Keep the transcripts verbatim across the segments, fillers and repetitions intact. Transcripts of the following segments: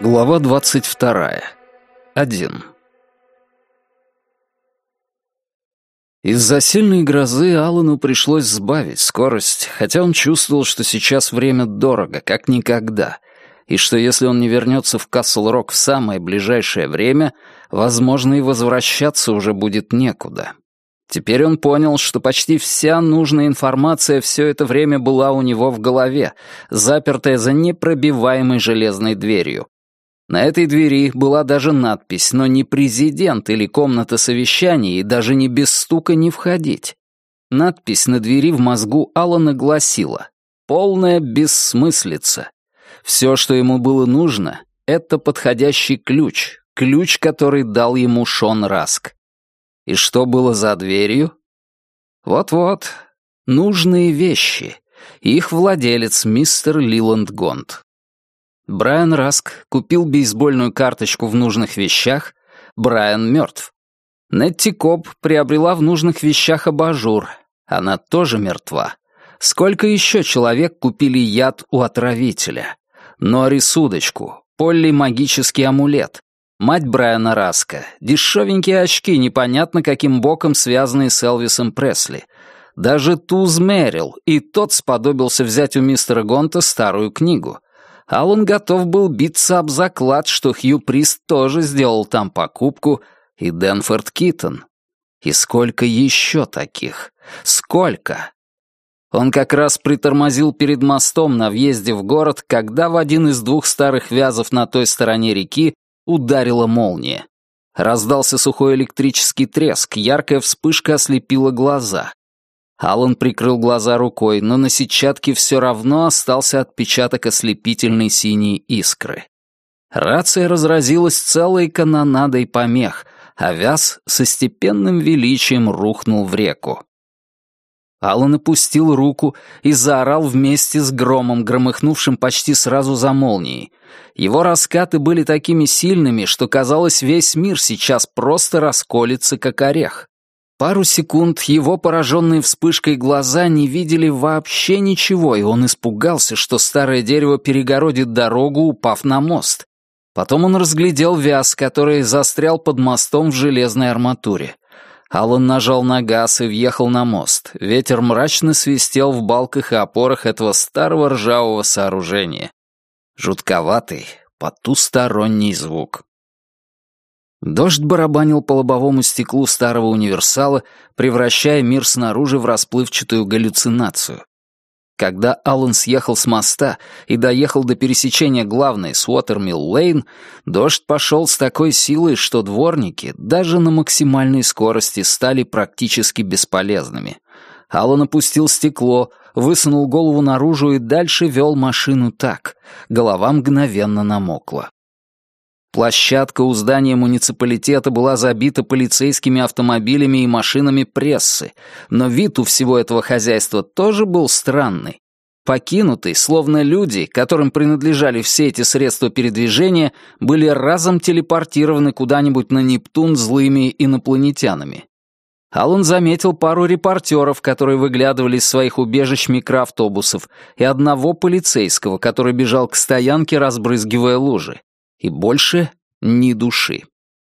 Глава двадцать вторая. Один. Из-за сильной грозы Алану пришлось сбавить скорость, хотя он чувствовал, что сейчас время дорого, как никогда, и что если он не вернется в Касл-Рок в самое ближайшее время, возможно, и возвращаться уже будет некуда. Теперь он понял, что почти вся нужная информация все это время была у него в голове, запертая за непробиваемой железной дверью. На этой двери была даже надпись, но не «Президент» или «Комната совещаний» и даже не «Без стука не входить». Надпись на двери в мозгу Алана гласила «Полная бессмыслица». Все, что ему было нужно, это подходящий ключ, ключ, который дал ему Шон Раск. И что было за дверью? Вот-вот, нужные вещи. Их владелец, мистер Лиланд Гонт. Брайан Раск купил бейсбольную карточку в нужных вещах, Брайан мертв. Нетти Коб приобрела в нужных вещах абажур, она тоже мертва. Сколько еще человек купили яд у отравителя? Норрис удочку, Полли магический амулет, мать Брайана Раска, дешевенькие очки, непонятно каким боком связанные с Элвисом Пресли. Даже Туз Мэрил, и тот сподобился взять у мистера Гонта старую книгу. Алан готов был биться об заклад, что Хью Прист тоже сделал там покупку, и Денфорд Киттон. И сколько еще таких? Сколько? Он как раз притормозил перед мостом на въезде в город, когда в один из двух старых вязов на той стороне реки ударила молния. Раздался сухой электрический треск, яркая вспышка ослепила глаза. Алан прикрыл глаза рукой, но на сетчатке все равно остался отпечаток ослепительной синей искры. Рация разразилась целой канонадой помех, а вяз со степенным величием рухнул в реку. Алан опустил руку и заорал вместе с громом, громыхнувшим почти сразу за молнией. Его раскаты были такими сильными, что, казалось, весь мир сейчас просто расколется, как орех. Пару секунд его пораженные вспышкой глаза не видели вообще ничего, и он испугался, что старое дерево перегородит дорогу, упав на мост. Потом он разглядел вяз, который застрял под мостом в железной арматуре. Алан нажал на газ и въехал на мост. Ветер мрачно свистел в балках и опорах этого старого ржавого сооружения. Жутковатый, потусторонний звук. Дождь барабанил по лобовому стеклу старого универсала, превращая мир снаружи в расплывчатую галлюцинацию. Когда Алан съехал с моста и доехал до пересечения главной с Уотермилл-Лейн, дождь пошел с такой силой, что дворники даже на максимальной скорости стали практически бесполезными. Алан опустил стекло, высунул голову наружу и дальше вел машину так. Голова мгновенно намокла. Площадка у здания муниципалитета была забита полицейскими автомобилями и машинами прессы, но вид у всего этого хозяйства тоже был странный. Покинутый, словно люди, которым принадлежали все эти средства передвижения, были разом телепортированы куда-нибудь на Нептун злыми инопланетянами. Алан заметил пару репортеров, которые выглядывали из своих убежищ микроавтобусов, и одного полицейского, который бежал к стоянке, разбрызгивая лужи. И больше ни души.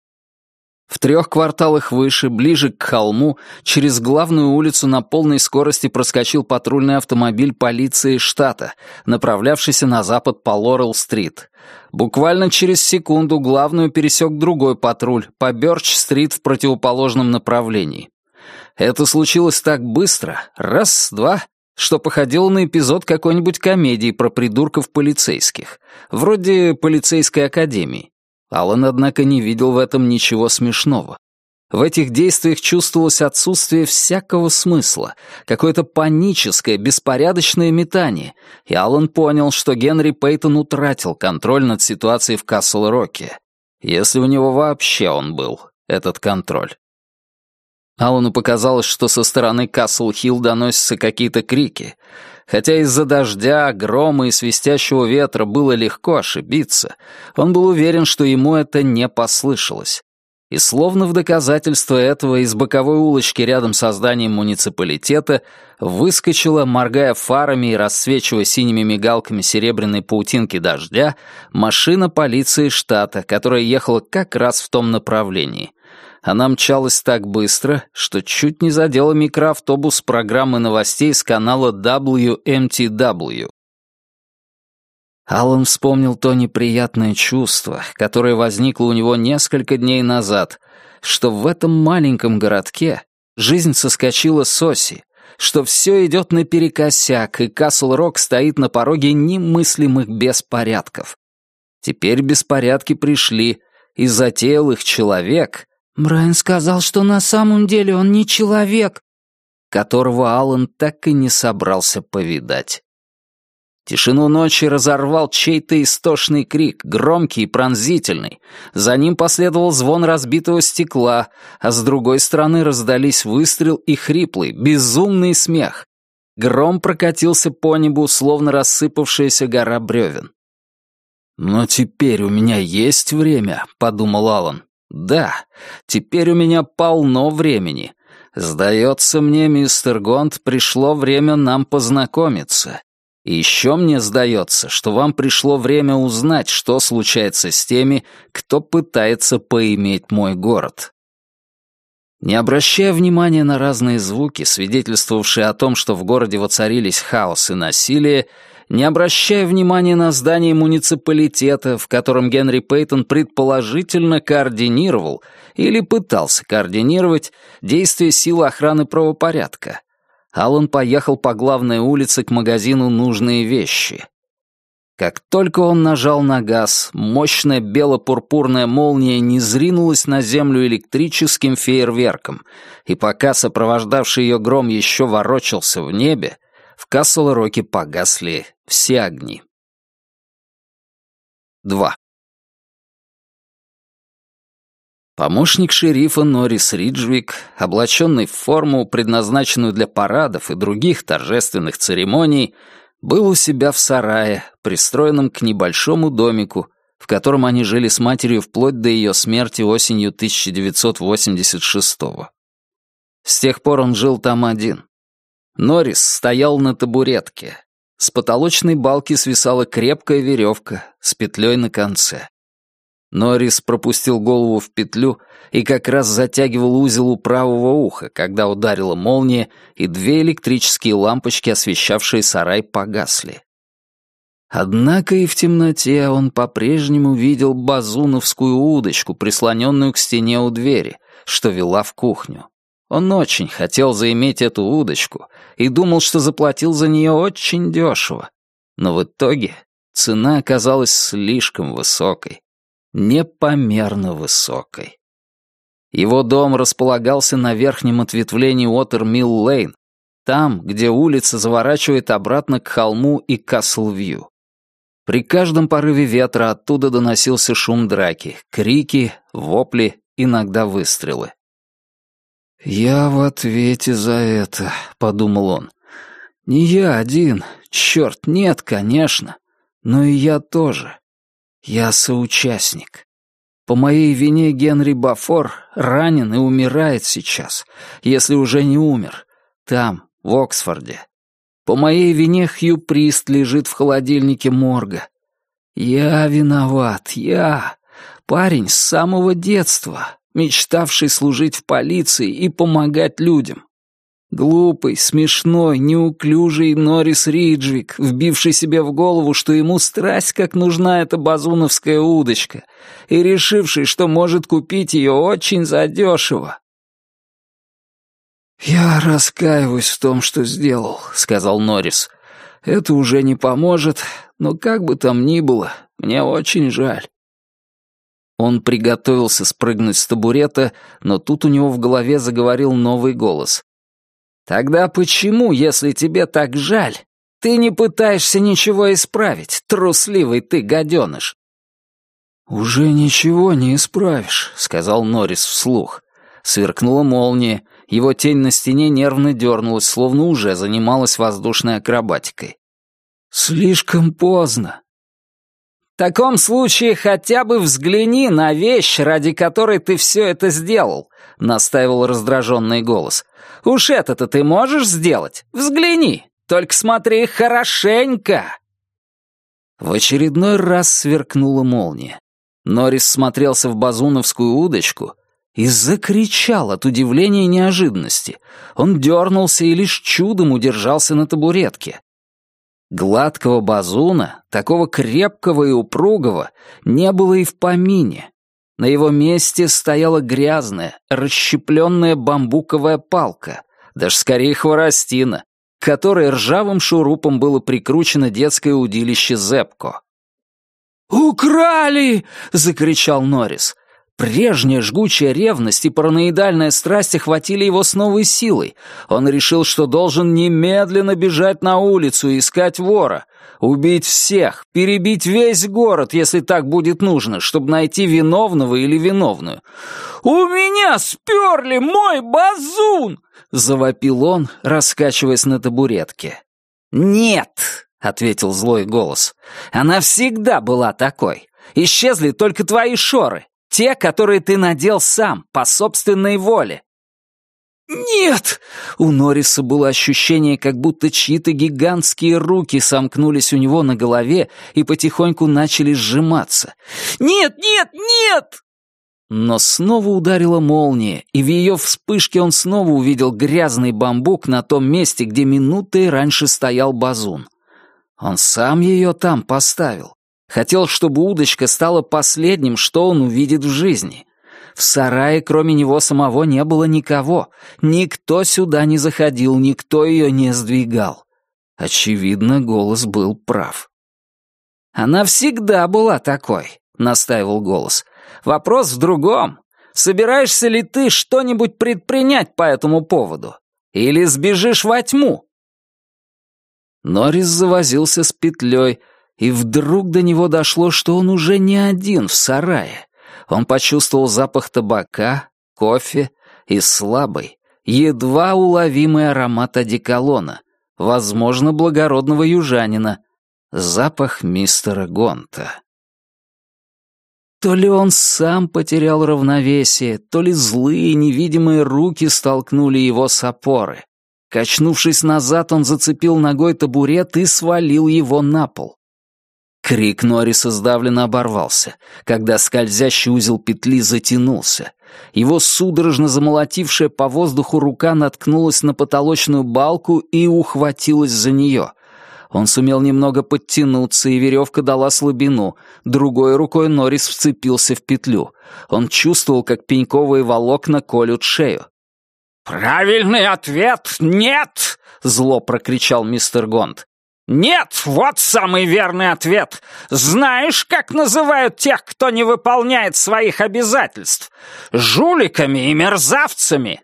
В трех кварталах выше, ближе к холму, через главную улицу на полной скорости проскочил патрульный автомобиль полиции штата, направлявшийся на запад по Лорел-стрит. Буквально через секунду главную пересек другой патруль по Бёрч-стрит в противоположном направлении. Это случилось так быстро, раз-два, что походило на эпизод какой-нибудь комедии про придурков-полицейских, вроде полицейской академии. Алан, однако, не видел в этом ничего смешного. В этих действиях чувствовалось отсутствие всякого смысла, какое-то паническое, беспорядочное метание, и Алан понял, что Генри Пейтон утратил контроль над ситуацией в Касл-Роке, если у него вообще он был, этот контроль. Алану показалось, что со стороны Касл-Хилл доносятся какие-то крики. Хотя из-за дождя, грома и свистящего ветра было легко ошибиться, он был уверен, что ему это не послышалось. И словно в доказательство этого из боковой улочки рядом с зданием муниципалитета выскочила, моргая фарами и рассвечивая синими мигалками серебряной паутинки дождя, машина полиции штата, которая ехала как раз в том направлении. Она мчалась так быстро, что чуть не задела микроавтобус программы новостей с канала дабл ю эм ти дабл ю. Аллан вспомнил то неприятное чувство, которое возникло у него несколько дней назад, что в этом маленьком городке жизнь соскочила с оси, что все идет наперекосяк, и Касл-Рок стоит на пороге немыслимых беспорядков. Теперь беспорядки пришли, и затеял их человек. Брайан сказал, что на самом деле он не человек, которого Аллан так и не собрался повидать. Тишину ночи разорвал чей-то истошный крик, громкий и пронзительный. За ним последовал звон разбитого стекла, а с другой стороны раздались выстрел и хриплый, безумный смех. Гром прокатился по небу, словно рассыпавшаяся гора бревен. «Но теперь у меня есть время», — подумал Аллан. «Да, теперь у меня полно времени. Сдается мне, мистер Гонт, пришло время нам познакомиться». И еще мне сдается, что вам пришло время узнать, что случается с теми, кто пытается поиметь мой город. Не обращая внимания на разные звуки, свидетельствовавшие о том, что в городе воцарились хаос и насилие, не обращая внимания на здание муниципалитета, в котором Генри Пейтон предположительно координировал или пытался координировать действия сил охраны правопорядка, Аллан поехал по главной улице к магазину «Нужные вещи». Как только он нажал на газ, мощная бело-пурпурная молния низринулась на землю электрическим фейерверком, и пока сопровождавший ее гром еще ворочался в небе, в Касл-Роке погасли все огни. два. Помощник шерифа Норрис Риджвик, облаченный в форму, предназначенную для парадов и других торжественных церемоний, был у себя в сарае, пристроенном к небольшому домику, в котором они жили с матерью вплоть до ее смерти осенью тысяча девятьсот восемьдесят шестого. С тех пор он жил там один. Норрис стоял на табуретке. С потолочной балки свисала крепкая веревка с петлей на конце. Норрис пропустил голову в петлю и как раз затягивал узел у правого уха, когда ударила молния, и две электрические лампочки, освещавшие сарай, погасли. Однако и в темноте он по-прежнему видел базуновскую удочку, прислоненную к стене у двери, что вела в кухню. Он очень хотел заиметь эту удочку и думал, что заплатил за нее очень дешево. Но в итоге цена оказалась слишком высокой. Непомерно высокой. Его дом располагался на верхнем ответвлении Уотер-Милл-Лейн, там, где улица заворачивает обратно к холму и Касл-Вью. При каждом порыве ветра оттуда доносился шум драки, крики, вопли, иногда выстрелы. «Я в ответе за это», — подумал он. «Не я один, черт, нет, конечно, но и я тоже. Я соучастник. По моей вине Генри Бафор ранен и умирает сейчас, если уже не умер, там, в Оксфорде. По моей вине Хью Прист лежит в холодильнике морга. Я виноват, я, парень с самого детства, мечтавший служить в полиции и помогать людям. Глупый, смешной, неуклюжий Норрис Риджвик, вбивший себе в голову, что ему страсть как нужна эта базуновская удочка, и решивший, что может купить ее очень задешево. «Я раскаиваюсь в том, что сделал», — сказал Норрис. «Это уже не поможет, но как бы там ни было, мне очень жаль». Он приготовился спрыгнуть с табурета, но тут у него в голове заговорил новый голос. «Тогда почему, если тебе так жаль, ты не пытаешься ничего исправить, трусливый ты гаденыш?» «Уже ничего не исправишь», — сказал Норрис вслух. Сверкнула молния, его тень на стене нервно дернулась, словно уже занималась воздушной акробатикой. «Слишком поздно». В таком случае хотя бы взгляни на вещь, ради которой ты все это сделал», — настаивал раздраженный голос. «Уж это-то ты можешь сделать? Взгляни, только смотри хорошенько». В очередной раз сверкнула молния. Норрис смотрелся в базуновскую удочку и закричал от удивления и неожиданности. Он дернулся и лишь чудом удержался на табуретке. Гладкого базуна, такого крепкого и упругого, не было и в помине. На его месте стояла грязная, расщепленная бамбуковая палка, даже скорее хворостина, к которой ржавым шурупом было прикручено детское удилище Зепко. «Украли!» — закричал Норрис. Прежняя жгучая ревность и параноидальная страсть охватили его с новой силой. Он решил, что должен немедленно бежать на улицу и искать вора, убить всех, перебить весь город, если так будет нужно, чтобы найти виновного или виновную. «У меня сперли мой базун!» — завопил он, раскачиваясь на табуретке. «Нет!» — ответил злой голос. «Она всегда была такой. Исчезли только твои шоры. Те, которые ты надел сам, по собственной воле». «Нет!» У Норриса было ощущение, как будто чьи-то гигантские руки сомкнулись у него на голове и потихоньку начали сжиматься. «Нет, нет, нет!» Но снова ударила молния, и в ее вспышке он снова увидел грязный бамбук на том месте, где минутой раньше стоял базун. Он сам ее там поставил. Хотел, чтобы удочка стала последним, что он увидит в жизни. В сарае, кроме него самого, не было никого. Никто сюда не заходил, никто ее не сдвигал. Очевидно, голос был прав. «Она всегда была такой», — настаивал голос. «Вопрос в другом. Собираешься ли ты что-нибудь предпринять по этому поводу? Или сбежишь во тьму?» Норрис завозился с петлей, и вдруг до него дошло, что он уже не один в сарае. Он почувствовал запах табака, кофе и слабый, едва уловимый аромат одеколона, возможно, благородного южанина, запах мистера Гонта. То ли он сам потерял равновесие, то ли злые невидимые руки столкнули его с опоры. Качнувшись назад, он зацепил ногой табурет и свалил его на пол. Крик Норриса сдавленно оборвался, когда скользящий узел петли затянулся. Его судорожно замолотившая по воздуху рука наткнулась на потолочную балку и ухватилась за нее. Он сумел немного подтянуться, и веревка дала слабину. Другой рукой Норрис вцепился в петлю. Он чувствовал, как пеньковые волокна колют шею. «Правильный ответ — нет!» — зло прокричал мистер Гонт. «Нет, вот самый верный ответ. Знаешь, как называют тех, кто не выполняет своих обязательств? Жуликами и мерзавцами!»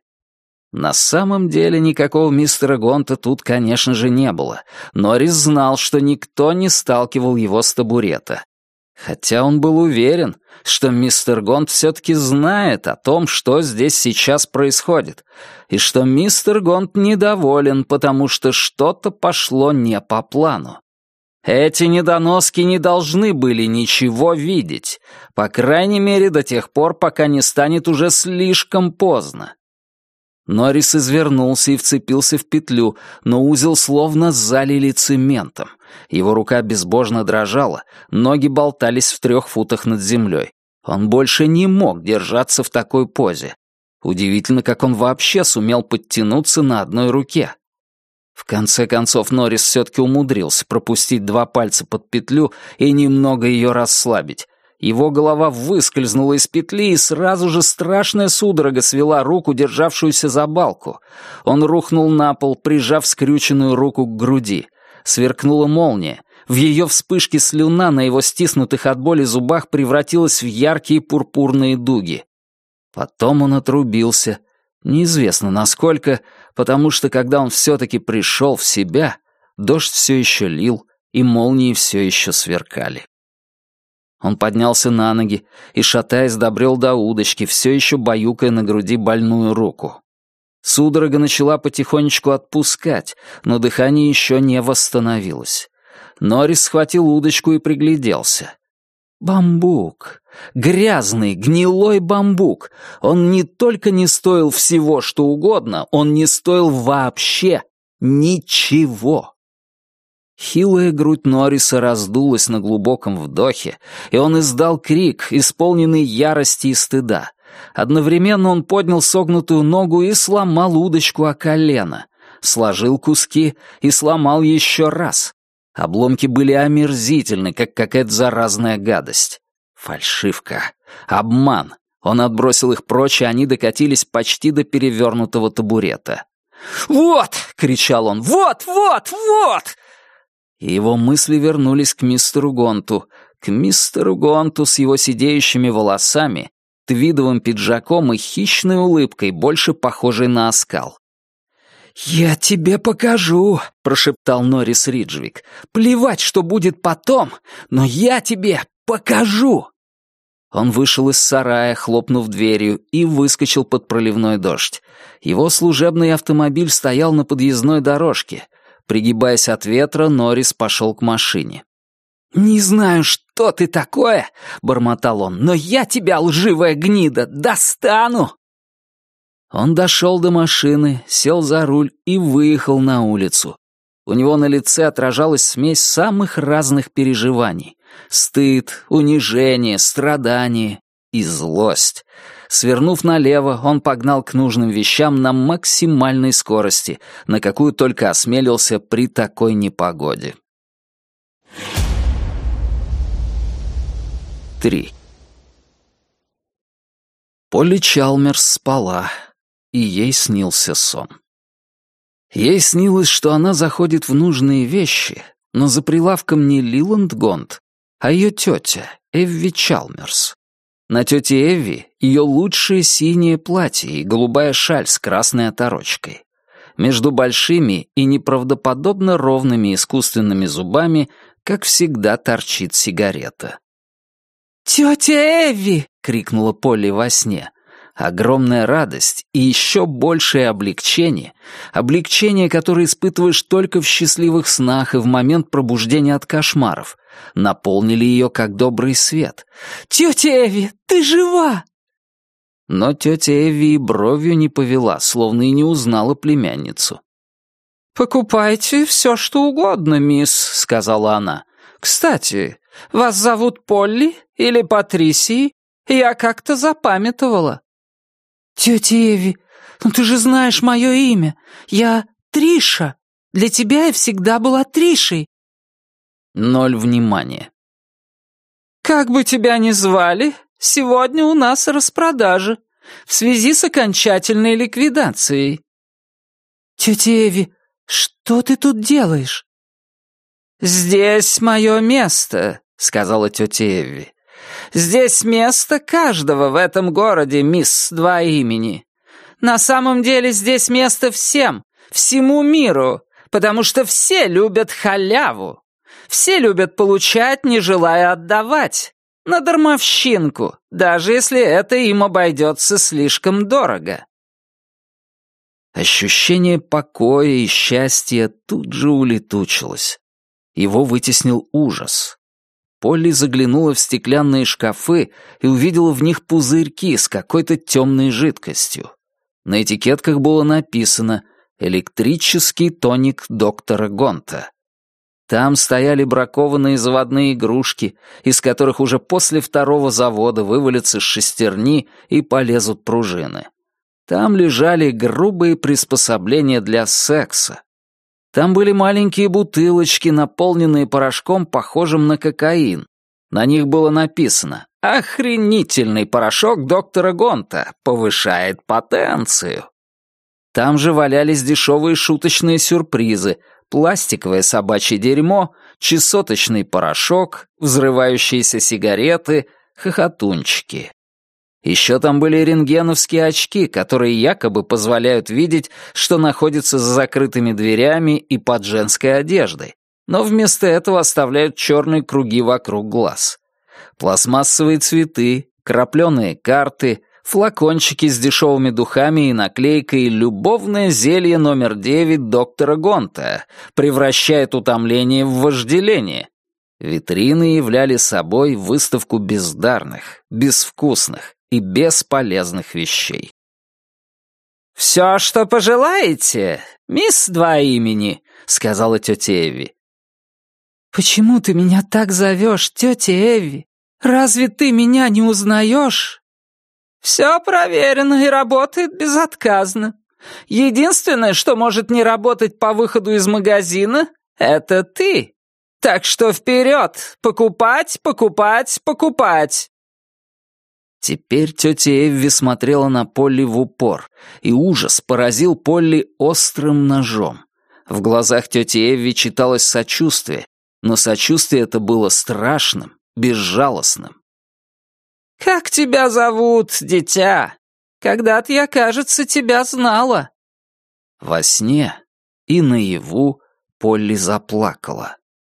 На самом деле никакого мистера Гонта тут, конечно же, не было. Норрис знал, что никто не сталкивал его с табурета. Хотя он был уверен, что мистер Гонт все-таки знает о том, что здесь сейчас происходит, и что мистер Гонт недоволен, потому что что-то пошло не по плану. Эти недоноски не должны были ничего видеть, по крайней мере до тех пор, пока не станет уже слишком поздно. Норрис извернулся и вцепился в петлю, но узел словно залили цементом. Его рука безбожно дрожала, ноги болтались в трех футах над землей. Он больше не мог держаться в такой позе. Удивительно, как он вообще сумел подтянуться на одной руке. В конце концов, Норрис все-таки умудрился пропустить два пальца под петлю и немного ее расслабить. Его голова выскользнула из петли, и сразу же страшная судорога свела руку, державшуюся за балку. Он рухнул на пол, прижав скрюченную руку к груди. Сверкнула молния. В ее вспышке слюна на его стиснутых от боли зубах превратилась в яркие пурпурные дуги. Потом он отрубился. Неизвестно насколько, потому что, когда он все-таки пришел в себя, дождь все еще лил, и молнии все еще сверкали. Он поднялся на ноги и, шатаясь, добрел до удочки, все еще баюкая на груди больную руку. Судорога начала потихонечку отпускать, но дыхание еще не восстановилось. Норрис схватил удочку и пригляделся. Бамбук. Грязный, гнилой бамбук. Он не только не стоил всего, что угодно, он не стоил вообще ничего. Хилая грудь Норриса раздулась на глубоком вдохе, и он издал крик, исполненный ярости и стыда. Одновременно он поднял согнутую ногу и сломал удочку о колено, сложил куски и сломал еще раз. Обломки были омерзительны, как какая-то заразная гадость. Фальшивка. Обман. Он отбросил их прочь, и они докатились почти до перевернутого табурета. «Вот!» — кричал он. «Вот, вот, вот!» И его мысли вернулись к мистеру Гонту, к мистеру Гонту с его сидеющими волосами, твидовым пиджаком и хищной улыбкой, больше похожей на оскал. «Я тебе покажу», — прошептал Норрис Риджвик. «Плевать, что будет потом, но я тебе покажу!» Он вышел из сарая, хлопнув дверью, и выскочил под проливной дождь. Его служебный автомобиль стоял на подъездной дорожке. Пригибаясь от ветра, Норрис пошел к машине. «Не знаю, что ты такое», — бормотал он, «но я тебя, лживая гнида, достану!» Он дошел до машины, сел за руль и выехал на улицу. У него на лице отражалась смесь самых разных переживаний. Стыд, унижение, страдание и злость. Свернув налево, он погнал к нужным вещам на максимальной скорости, на какую только осмелился при такой непогоде. Три. Полли Чалмерс спала, и ей снился сон. Ей снилось, что она заходит в нужные вещи, но за прилавком не Лиланд Гонт, а ее тетя, Эвви Чалмерс. На тете Эвви ее лучшее синее платье и голубая шаль с красной оторочкой. Между большими и неправдоподобно ровными искусственными зубами, как всегда, торчит сигарета. «Тетя Эвви!» — крикнула Полли во сне. Огромная радость и еще большее облегчение, облегчение, которое испытываешь только в счастливых снах и в момент пробуждения от кошмаров, наполнили ее как добрый свет. «Тетя Эвви, ты жива!» Но тетя Эвви и бровью не повела, словно и не узнала племянницу. «Покупайте все, что угодно, мисс», — сказала она. «Кстати, вас зовут Полли или Патрисией? Я как-то запамятовала». «Тетя Эвви, ну ты же знаешь мое имя. Я Триша. Для тебя я всегда была Тришей». Ноль внимания. «Как бы тебя ни звали, сегодня у нас распродажа в связи с окончательной ликвидацией». «Тетя Эвви, что ты тут делаешь?» «Здесь мое место», — сказала тетя Эвви. «Здесь место каждого в этом городе, мисс Два имени. На самом деле здесь место всем, всему миру, потому что все любят халяву. Все любят получать, не желая отдавать. На дармовщинку, даже если это им обойдется слишком дорого». Ощущение покоя и счастья тут же улетучилось. Его вытеснил ужас. Полли заглянула в стеклянные шкафы и увидела в них пузырьки с какой-то темной жидкостью. На этикетках было написано «Электрический тоник доктора Гонта». Там стояли бракованные заводные игрушки, из которых уже после второго завода вывалятся шестерни и полезут пружины. Там лежали грубые приспособления для секса. Там были маленькие бутылочки, наполненные порошком, похожим на кокаин. На них было написано «Охренительный порошок доктора Гонта, повышает потенцию». Там же валялись дешевые шуточные сюрпризы, пластиковое собачье дерьмо, чесоточный порошок, взрывающиеся сигареты, хохотунчики. Еще там были рентгеновские очки, которые якобы позволяют видеть, что находится за закрытыми дверями и под женской одеждой, но вместо этого оставляют черные круги вокруг глаз. Пластмассовые цветы, крапленые карты, флакончики с дешевыми духами и наклейкой «Любовное зелье номер девять доктора Гонта» превращает утомление в вожделение. Витрины являли собой выставку бездарных, безвкусных и бесполезных вещей. «Все, что пожелаете, мисс Два Имени», — сказала тетя Эвви. «Почему ты меня так зовешь, тетя Эвви? Разве ты меня не узнаешь?» «Все проверено и работает безотказно. Единственное, что может не работать по выходу из магазина, это ты. Так что вперед! Покупать, покупать, покупать!» Теперь тетя Эвви смотрела на Полли в упор, и ужас поразил Полли острым ножом. В глазах тети Эвви читалось сочувствие, но сочувствие это было страшным, безжалостным. «Как тебя зовут, дитя? Когда-то я, кажется, тебя знала». Во сне и наяву Полли заплакала.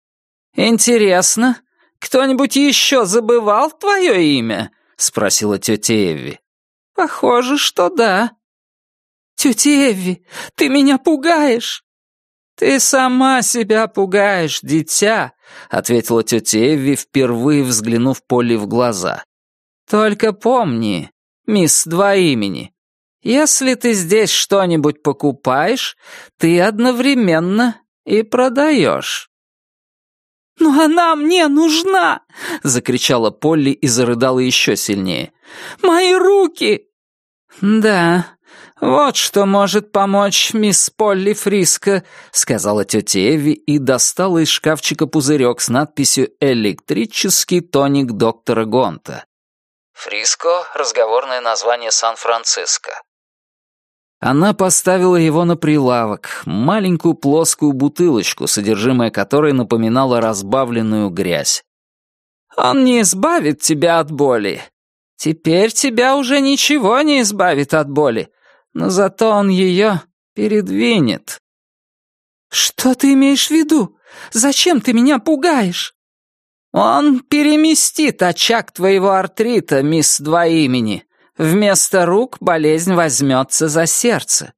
«Интересно, кто-нибудь еще забывал твое имя?» — спросила тетя Эвви. «Похоже, что да». «Тетя Эвви, ты меня пугаешь!» «Ты сама себя пугаешь, дитя», — ответила тетя Эвви, впервые взглянув Полли в глаза. «Только помни, мисс Два Имени, если ты здесь что-нибудь покупаешь, ты одновременно и продаешь». «Но она мне нужна!» — закричала Полли и зарыдала еще сильнее. «Мои руки!» «Да, вот что может помочь мисс Полли Фриско», — сказала тетя Эвви и достала из шкафчика пузырек с надписью «Электрический тоник доктора Гонта». Фриско — разговорное название Сан-Франциско. Она поставила его на прилавок, маленькую плоскую бутылочку, содержимое которой напоминало разбавленную грязь. «Он не избавит тебя от боли. Теперь тебя уже ничего не избавит от боли, но зато он ее передвинет». «Что ты имеешь в виду? Зачем ты меня пугаешь?» «Он переместит очаг твоего артрита, мисс Два Имени. Вместо рук болезнь возьмется за сердце».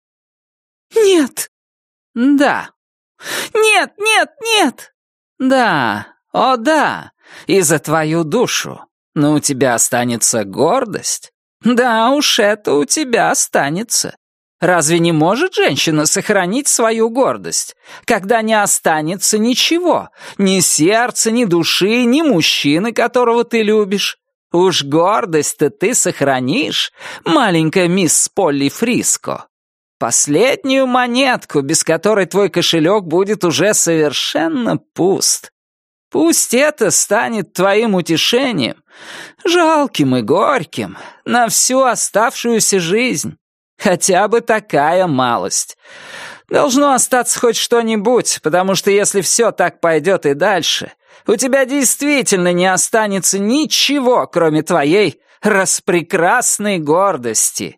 «Нет». «Да». «Нет, нет, нет». «Да, о да, и за твою душу. Но у тебя останется гордость. Да уж, это у тебя останется. Разве не может женщина сохранить свою гордость, когда не останется ничего, ни сердца, ни души, ни мужчины, которого ты любишь? Уж гордость-то ты сохранишь, маленькая мисс Полли Фриско. Последнюю монетку, без которой твой кошелек будет уже совершенно пуст. Пусть это станет твоим утешением, жалким и горьким, на всю оставшуюся жизнь. Хотя бы такая малость. Должно остаться хоть что-нибудь, потому что если все так пойдет и дальше, у тебя действительно не останется ничего, кроме твоей распрекрасной гордости».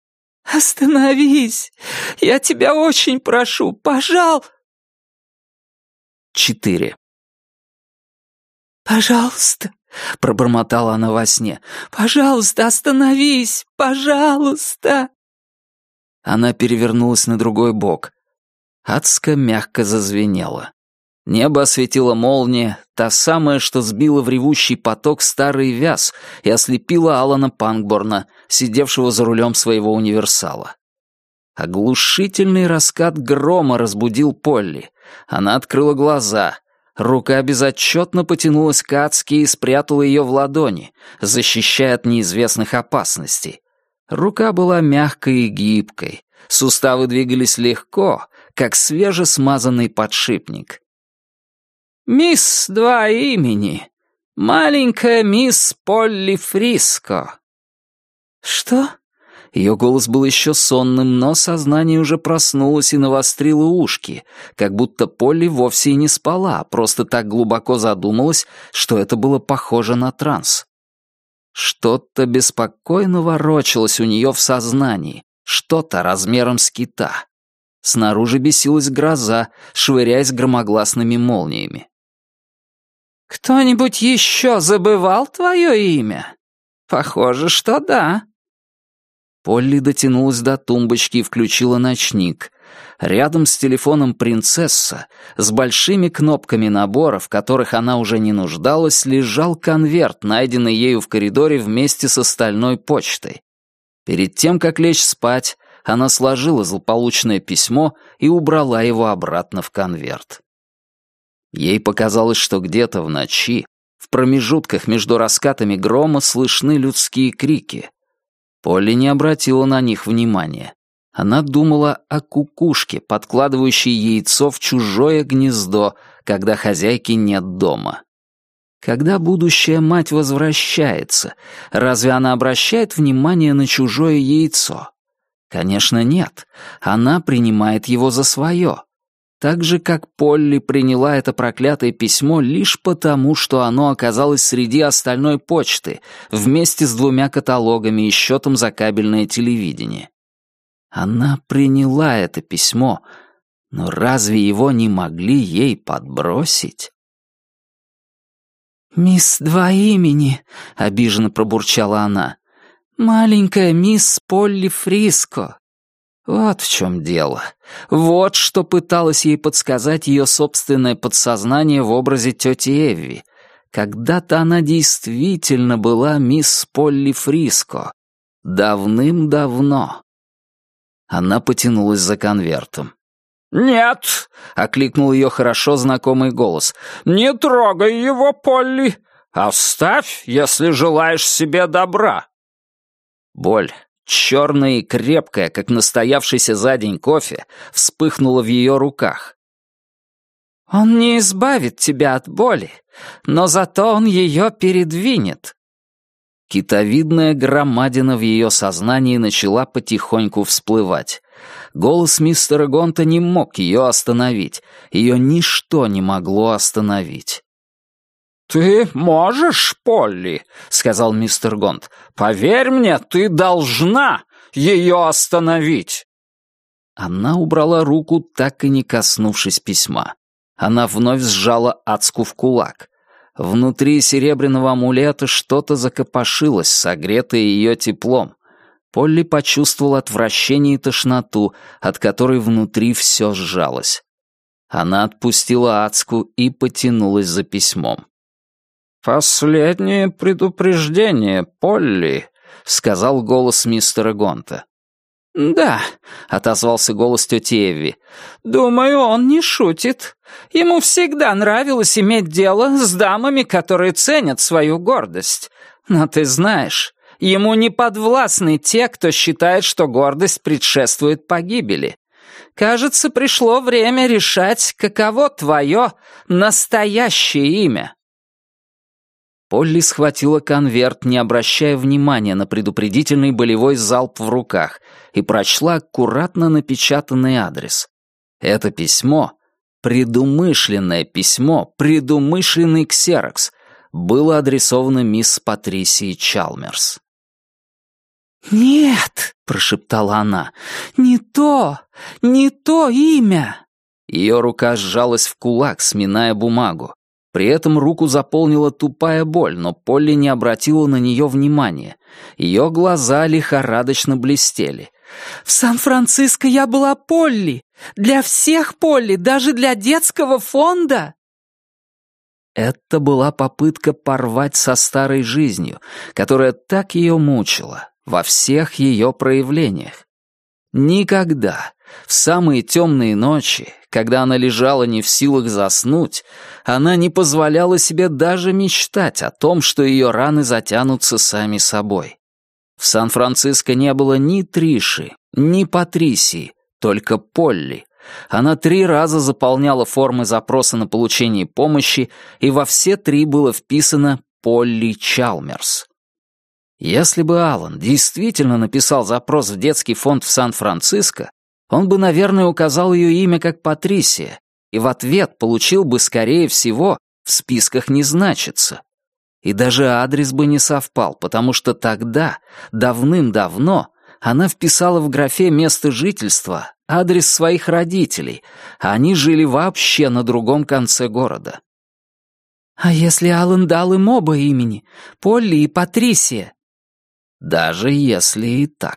«Остановись! Я тебя очень прошу, пожалуйста!» Четыре. «Пожалуйста!» — пробормотала она во сне. «Пожалуйста, остановись! Пожалуйста!» Она перевернулась на другой бок. Адско мягко зазвенело. Небо осветила молния, та самая, что сбила в ревущий поток старый вяз и ослепила Алана Пангборна, сидевшего за рулем своего универсала. Оглушительный раскат грома разбудил Полли. Она открыла глаза. Рука безотчетно потянулась к Адске и спрятала ее в ладони, защищая от неизвестных опасностей. Рука была мягкой и гибкой, суставы двигались легко, как свежесмазанный подшипник. «Мисс Два Имени, маленькая мисс Полли Фриско». «Что?» Ее голос был еще сонным, но сознание уже проснулось и навострило ушки, как будто Полли вовсе и не спала, а просто так глубоко задумалась, что это было похоже на транс. Что-то беспокойно ворочалось у нее в сознании, что-то размером с кита. Снаружи бесилась гроза, швыряясь громогласными молниями. «Кто-нибудь еще забывал твое имя? Похоже, что да». Полли дотянулась до тумбочки и включила ночник. Рядом с телефоном принцесса, с большими кнопками набора, в которых она уже не нуждалась, лежал конверт, найденный ею в коридоре вместе с остальной почтой. Перед тем, как лечь спать, она сложила злополучное письмо и убрала его обратно в конверт. Ей показалось, что где-то в ночи, в промежутках между раскатами грома, слышны людские крики. Полли не обратила на них внимания. Она думала о кукушке, подкладывающей яйцо в чужое гнездо, когда хозяйки нет дома. Когда будущая мать возвращается, разве она обращает внимание на чужое яйцо? Конечно, нет. Она принимает его за свое. Так же, как Полли приняла это проклятое письмо лишь потому, что оно оказалось среди остальной почты, вместе с двумя каталогами и счетом за кабельное телевидение. Она приняла это письмо, но разве его не могли ей подбросить? «Мисс Два имени», — обиженно пробурчала она. «Маленькая мисс Полли Фриско». Вот в чем дело. Вот что пыталось ей подсказать ее собственное подсознание в образе тети Эвви. Когда-то она действительно была мисс Полли Фриско. Давным-давно. Она потянулась за конвертом. «Нет!» — окликнул ее хорошо знакомый голос. «Не трогай его, Полли! Оставь, если желаешь себе добра!» Боль, черная и крепкая, как настоявшийся за день кофе, вспыхнула в ее руках. «Он не избавит тебя от боли, но зато он ее передвинет». Китовидная громадина в ее сознании начала потихоньку всплывать. Голос мистера Гонта не мог ее остановить. Ее ничто не могло остановить. «Ты можешь, Полли», — сказал мистер Гонт. «Поверь мне, ты должна ее остановить». Она убрала руку, так и не коснувшись письма. Она вновь сжала Ацку в кулак. Внутри серебряного амулета что-то закопошилось, согретое ее теплом. Полли почувствовала отвращение и тошноту, от которой внутри все сжалось. Она отпустила Ацку и потянулась за письмом. «Последнее предупреждение, Полли», — сказал голос мистера Гонта. «Да», — отозвался голос тети Эвви. «Думаю, он не шутит. Ему всегда нравилось иметь дело с дамами, которые ценят свою гордость. Но ты знаешь, ему не подвластны те, кто считает, что гордость предшествует погибели. Кажется, пришло время решать, каково твое настоящее имя». Полли схватила конверт, не обращая внимания на предупредительный болевой залп в руках, и прочла аккуратно напечатанный адрес. Это письмо, предумышленное письмо, предумышленный ксерокс, было адресовано мисс Патрисии Чалмерс. «Нет», — прошептала она, — «не то, не то имя». Ее рука сжалась в кулак, сминая бумагу. При этом руку заполнила тупая боль, но Полли не обратила на нее внимания. Ее глаза лихорадочно блестели. «В Сан-Франциско я была Полли! Для всех Полли, даже для детского фонда!» Это была попытка порвать со старой жизнью, которая так ее мучила, во всех ее проявлениях. Никогда, в самые темные ночи, когда она лежала не в силах заснуть, она не позволяла себе даже мечтать о том, что ее раны затянутся сами собой. В Сан-Франциско не было ни Триши, ни Патрисии, только Полли. Она три раза заполняла формы запроса на получение помощи, и во все три было вписано «Полли Чалмерс». Если бы Алан действительно написал запрос в детский фонд в Сан-Франциско, он бы, наверное, указал ее имя как Патрисия, и в ответ получил бы, скорее всего, в списках не значится. И даже адрес бы не совпал, потому что тогда, давным-давно, она вписала в графе место жительства адрес своих родителей, а они жили вообще на другом конце города. «А если Алан дал им оба имени, Полли и Патрисия?» Даже если и так.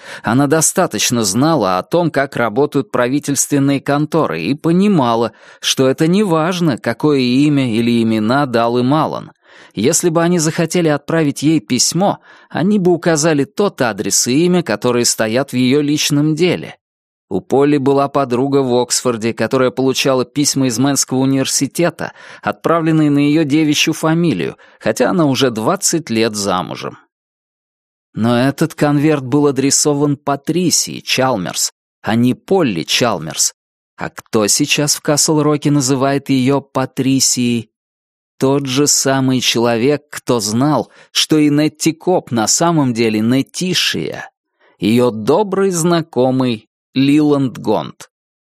Она достаточно знала о том, как работают правительственные конторы, и понимала, что это не важно, какое имя или имена дал им Аллан. Если бы они захотели отправить ей письмо, они бы указали тот адрес и имя, которые стоят в ее личном деле. У Полли была подруга в Оксфорде, которая получала письма из Мэнского университета, отправленные на ее девичью фамилию, хотя она уже двадцать лет замужем. Но этот конверт был адресован Патрисии Чалмерс, а не Полли Чалмерс. А кто сейчас в Касл-Роке называет ее Патрисией? Тот же самый человек, кто знал, что и Нетти Коп на самом деле Нетишия, ее добрый знакомый Лиланд Гонт.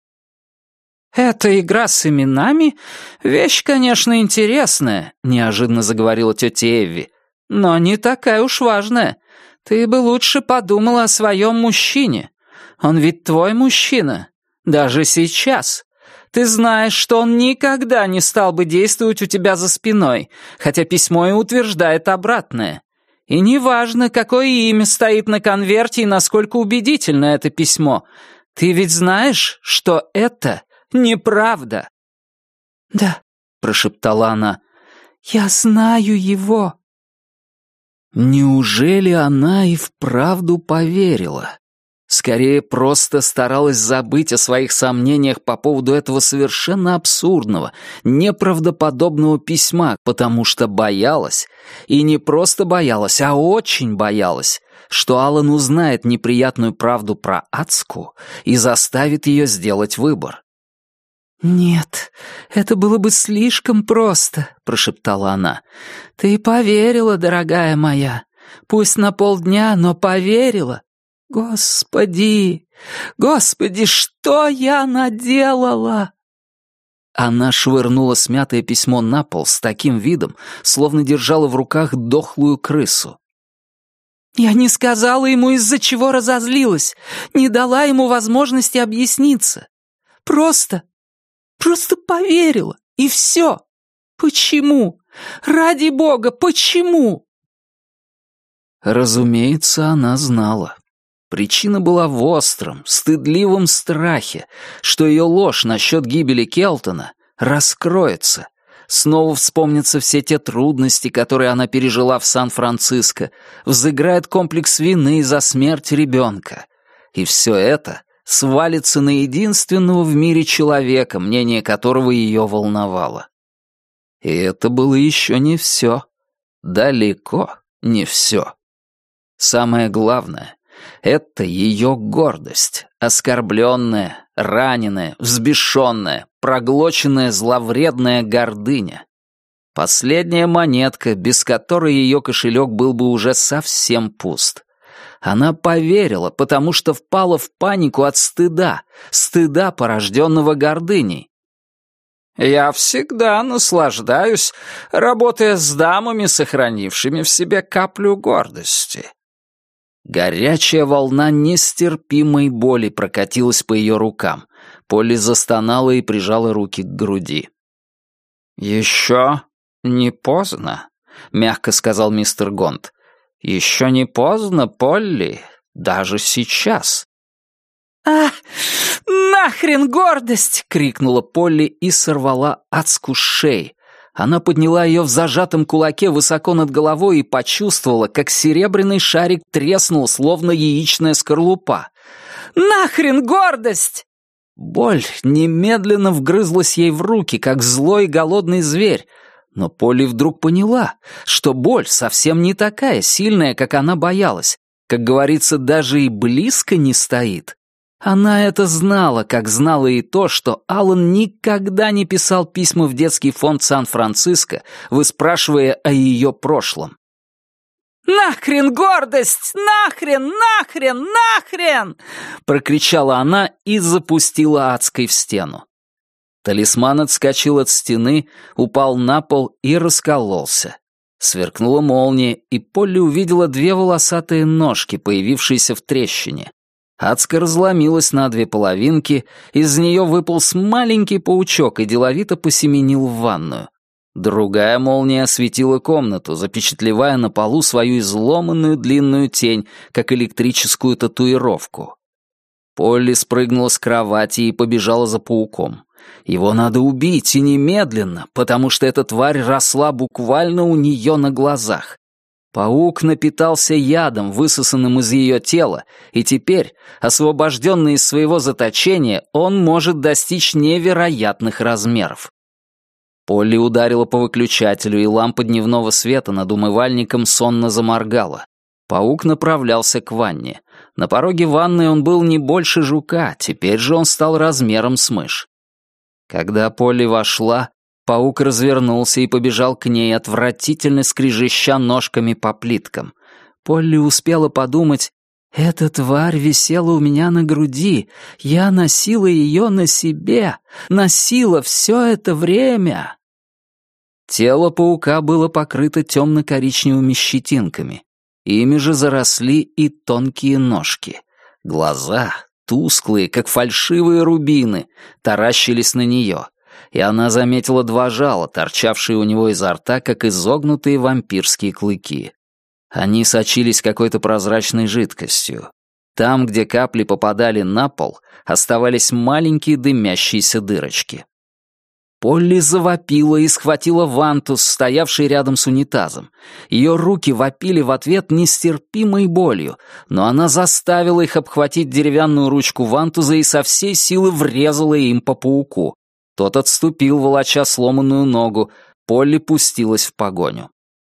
«Эта игра с именами — вещь, конечно, интересная», — неожиданно заговорила тетя Эвви, «но не такая уж важная. Ты бы лучше подумала о своем мужчине. Он ведь твой мужчина, даже сейчас. Ты знаешь, что он никогда не стал бы действовать у тебя за спиной, хотя письмо и утверждает обратное. И неважно, какое имя стоит на конверте и насколько убедительно это письмо. Ты ведь знаешь, что это неправда». «Да», — прошептала она, — «я знаю его». Неужели она и вправду поверила? Скорее, просто старалась забыть о своих сомнениях по поводу этого совершенно абсурдного, неправдоподобного письма, потому что боялась, и не просто боялась, а очень боялась, что Аллан узнает неприятную правду про Ацку и заставит ее сделать выбор. «Нет, это было бы слишком просто», — прошептала она. «Ты поверила, дорогая моя. Пусть на полдня, но поверила. Господи, Господи, что я наделала?» Она швырнула смятое письмо на пол с таким видом, словно держала в руках дохлую крысу. «Я не сказала ему, из-за чего разозлилась, не дала ему возможности объясниться. Просто... Просто поверила, и все. Почему? Ради бога, почему?» Разумеется, она знала. Причина была в остром, стыдливом страхе, что ее ложь насчет гибели Келтона раскроется. Снова вспомнятся все те трудности, которые она пережила в Сан-Франциско, взыграет комплекс вины за смерть ребенка. И все это свалится на единственного в мире человека, мнение которого ее волновало. И это было еще не все. Далеко не все. Самое главное — это ее гордость, оскорбленная, раненая, взбешенная, проглоченная зловредная гордыня. Последняя монетка, без которой ее кошелек был бы уже совсем пуст. Она поверила, потому что впала в панику от стыда, стыда, порожденного гордыней. «Я всегда наслаждаюсь, работая с дамами, сохранившими в себе каплю гордости». Горячая волна нестерпимой боли прокатилась по ее рукам. Полли застонала и прижала руки к груди. «Еще не поздно», — мягко сказал мистер Гонт. «Еще не поздно, Полли, даже сейчас». «А, нахрен гордость!» — крикнула Полли и сорвала Ацку с шеи. Она подняла ее в зажатом кулаке высоко над головой и почувствовала, как серебряный шарик треснул, словно яичная скорлупа. «Нахрен гордость!» Боль немедленно вгрызлась ей в руки, как злой голодный зверь. Но Полли вдруг поняла, что боль совсем не такая сильная, как она боялась. Как говорится, даже и близко не стоит. Она это знала, как знала и то, что Аллан никогда не писал письма в детский фонд Сан-Франциско, выспрашивая о ее прошлом. «Нахрен гордость! Нахрен! Нахрен! Нахрен!» — прокричала она и запустила Ацкой в стену. Талисман отскочил от стены, упал на пол и раскололся. Сверкнула молния, и Полли увидела две волосатые ножки, появившиеся в трещине. Ацка разломилась на две половинки, из нее выполз маленький паучок и деловито посеменил в ванную. Другая молния осветила комнату, запечатлевая на полу свою изломанную длинную тень, как электрическую татуировку. Полли спрыгнула с кровати и побежала за пауком. Его надо убить, и немедленно, потому что эта тварь росла буквально у нее на глазах. Паук напитался ядом, высосанным из ее тела, и теперь, освобожденный из своего заточения, он может достичь невероятных размеров. Полли ударила по выключателю, и лампа дневного света над умывальником сонно заморгала. Паук направлялся к ванне. На пороге ванной он был не больше жука, теперь же он стал размером с мышь. Когда Полли вошла, паук развернулся и побежал к ней, отвратительно скрежеща ножками по плиткам. Полли успела подумать: «Эта тварь висела у меня на груди, я носила ее на себе, носила все это время». Тело паука было покрыто темно-коричневыми щетинками. Ими же заросли и тонкие ножки. Глаза, тусклые, как фальшивые рубины, таращились на нее, и она заметила два жала, торчавшие у него изо рта, как изогнутые вампирские клыки. Они сочились какой-то прозрачной жидкостью. Там, где капли попадали на пол, оставались маленькие дымящиеся дырочки. Полли завопила и схватила вантус, стоявший рядом с унитазом. Ее руки вопили в ответ нестерпимой болью, но она заставила их обхватить деревянную ручку вантуза и со всей силы врезала им по пауку. Тот отступил, волоча сломанную ногу. Полли пустилась в погоню.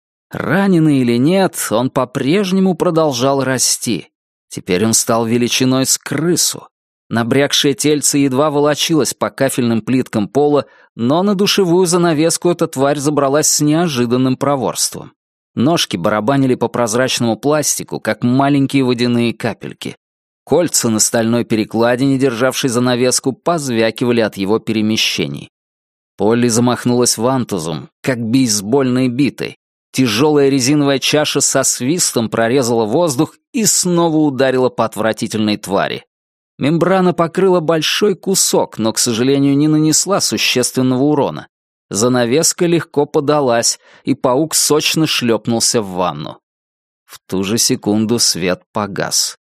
Раненый или нет, он по-прежнему продолжал расти. Теперь он стал величиной с крысу. Набрякшее тельце едва волочилось по кафельным плиткам пола, но на душевую занавеску эта тварь забралась с неожиданным проворством. Ножки барабанили по прозрачному пластику, как маленькие водяные капельки. Кольца на стальной перекладине, державшей занавеску, позвякивали от его перемещений. Полли замахнулась вантузом, как бейсбольной битой. Тяжелая резиновая чаша со свистом прорезала воздух и снова ударила по отвратительной твари. Мембрана покрыла большой кусок, но, к сожалению, не нанесла существенного урона. Занавеска легко подалась, и паук сочно шлепнулся в ванну. В ту же секунду свет погас.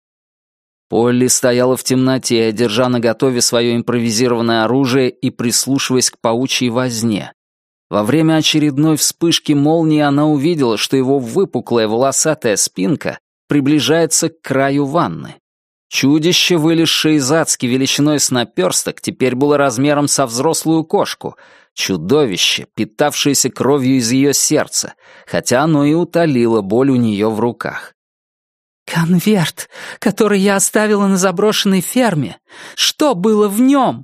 Полли стояла в темноте, держа наготове свое импровизированное оружие и прислушиваясь к паучьей возне. Во время очередной вспышки молнии она увидела, что его выпуклая волосатая спинка приближается к краю ванны. Чудище, вылезшее из адски величиной с наперсток, теперь было размером со взрослую кошку. Чудовище, питавшееся кровью из ее сердца, хотя оно и утолило боль у нее в руках. «Конверт, который я оставила на заброшенной ферме. Что было в нем?»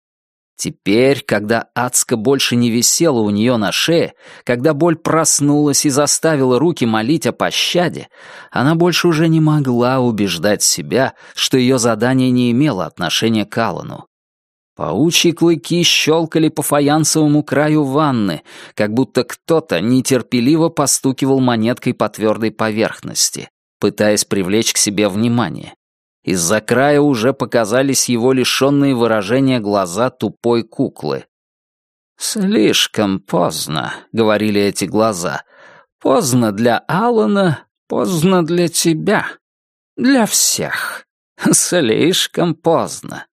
Теперь, когда адска больше не висела у нее на шее, когда боль проснулась и заставила руки молить о пощаде, она больше уже не могла убеждать себя, что ее задание не имело отношения к Аллану. Паучьи клыки щелкали по фаянсовому краю ванны, как будто кто-то нетерпеливо постукивал монеткой по твердой поверхности, пытаясь привлечь к себе внимание. Из-за края уже показались его лишенные выражения глаза тупой куклы. «Слишком поздно», — говорили эти глаза. «Поздно для Аллана, поздно для тебя. Для всех. Слишком поздно».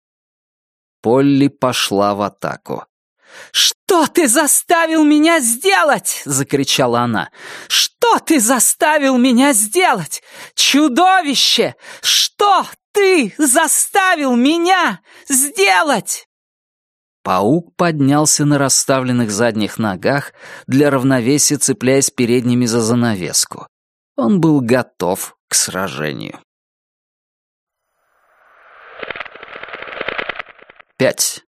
Полли пошла в атаку. «Что ты заставил меня сделать?» — закричала она. «Что ты заставил меня сделать? Чудовище! Что ты заставил меня сделать?» Паук поднялся на расставленных задних ногах, для равновесия цепляясь передними за занавеску. Он был готов к сражению. Пять.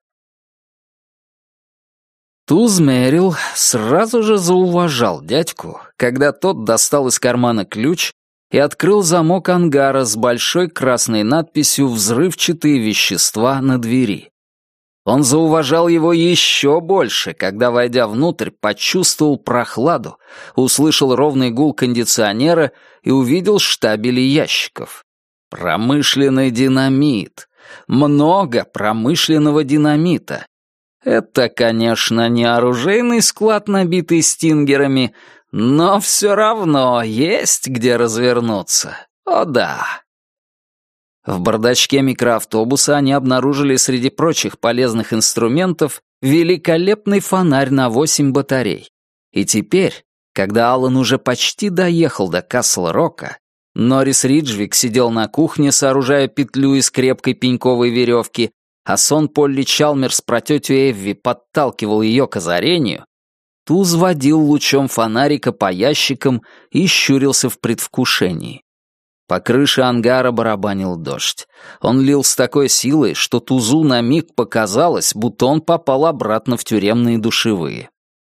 Туз Мэрил сразу же зауважал дядьку, когда тот достал из кармана ключ и открыл замок ангара с большой красной надписью «Взрывчатые вещества» на двери. Он зауважал его еще больше, когда, войдя внутрь, почувствовал прохладу, услышал ровный гул кондиционера и увидел штабели ящиков. Промышленный динамит. Много промышленного динамита. Это, конечно, не оружейный склад, набитый стингерами, но все равно есть где развернуться. О да. В бардачке микроавтобуса они обнаружили среди прочих полезных инструментов великолепный фонарь на восемь батарей. И теперь, когда Аллан уже почти доехал до Касл-Рока, Норрис Риджвик сидел на кухне, сооружая петлю из крепкой пеньковой веревки, а сон Полли Чалмерс про тетю Эвви подталкивал ее к озарению, Туз водил лучом фонарика по ящикам и щурился в предвкушении. По крыше ангара барабанил дождь. Он лил с такой силой, что Тузу на миг показалось, будто он попал обратно в тюремные душевые.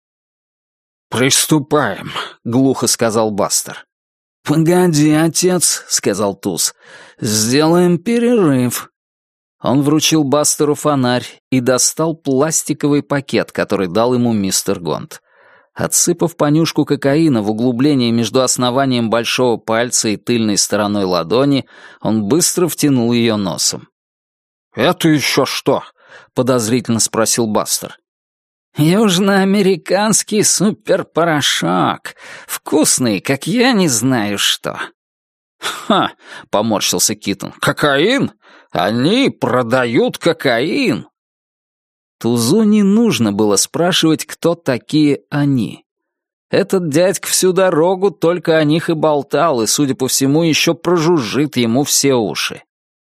«Приступаем», — глухо сказал Бастер. «Погоди, отец», — сказал Туз, — «сделаем перерыв». Он вручил Бастеру фонарь и достал пластиковый пакет, который дал ему мистер Гонт. Отсыпав понюшку кокаина в углубление между основанием большого пальца и тыльной стороной ладони, он быстро втянул ее носом. «Это еще что?» — подозрительно спросил Бастер. «Южноамериканский суперпорошок. Вкусный, как я не знаю что». «Ха!» — поморщился Китон. «Кокаин? Они продают кокаин!» Тузу не нужно было спрашивать, кто такие они. Этот дядька всю дорогу только о них и болтал, и, судя по всему, еще прожужжит ему все уши.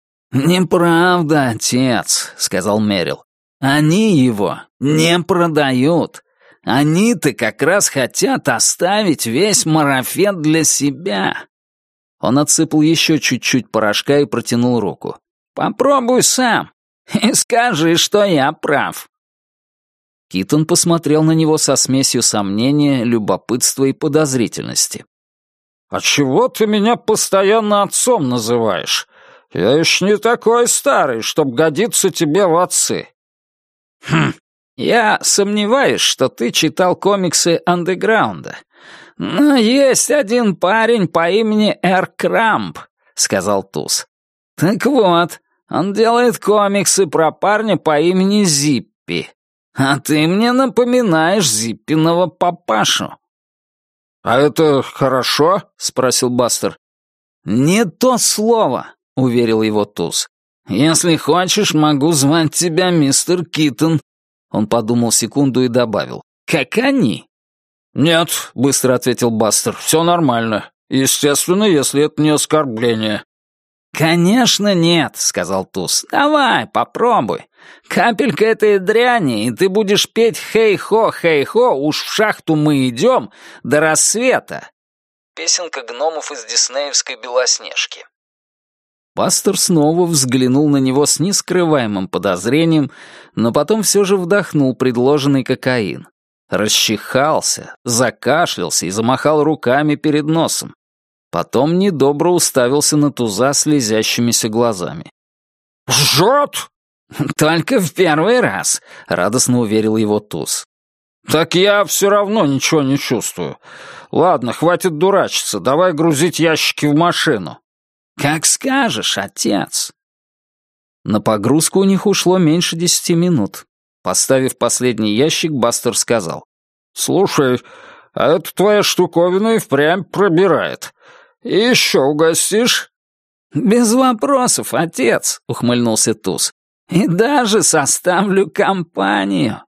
«Неправда, отец», — сказал Мерил. «Они его не продают. Они-то как раз хотят оставить весь марафет для себя». Он отсыпал еще чуть-чуть порошка и протянул руку. «Попробуй сам и скажи, что я прав». Китон посмотрел на него со смесью сомнения, любопытства и подозрительности. «А чего ты меня постоянно отцом называешь? Я еще не такой старый, чтоб годиться тебе в отцы». «Хм, я сомневаюсь, что ты читал комиксы андеграунда. Но есть один парень по имени Эр Крамп», — сказал Туз. «Так вот, он делает комиксы про парня по имени Зиппи. А ты мне напоминаешь Зиппиного папашу». «А это хорошо?» — спросил Бастер. «Не то слово», — уверил его Туз. «Если хочешь, могу звать тебя мистер Китон». Он подумал секунду и добавил. «Как они?» «Нет», — быстро ответил Бастер, — «все нормально. Естественно, если это не оскорбление». «Конечно нет», — сказал Туз. «Давай, попробуй. Капелька этой дряни, и ты будешь петь «Хей-хо, хей-хо, уж в шахту мы идем» до рассвета». Песенка гномов из диснеевской «Белоснежки». Бастер снова взглянул на него с нескрываемым подозрением, но потом все же вдохнул предложенный кокаин. Расчихался, закашлялся и замахал руками перед носом. Потом недобро уставился на Туза слезящимися глазами. «Жжет!» «Только в первый раз», — радостно уверил его Туз. «Так я все равно ничего не чувствую. Ладно, хватит дурачиться, давай грузить ящики в машину». «Как скажешь, отец». На погрузку у них ушло меньше десяти минут. Поставив последний ящик, Бастер сказал. «Слушай, а эта твоя штуковина и впрямь пробирает. И еще угостишь?» «Без вопросов, отец», — ухмыльнулся Туз. «И даже составлю компанию».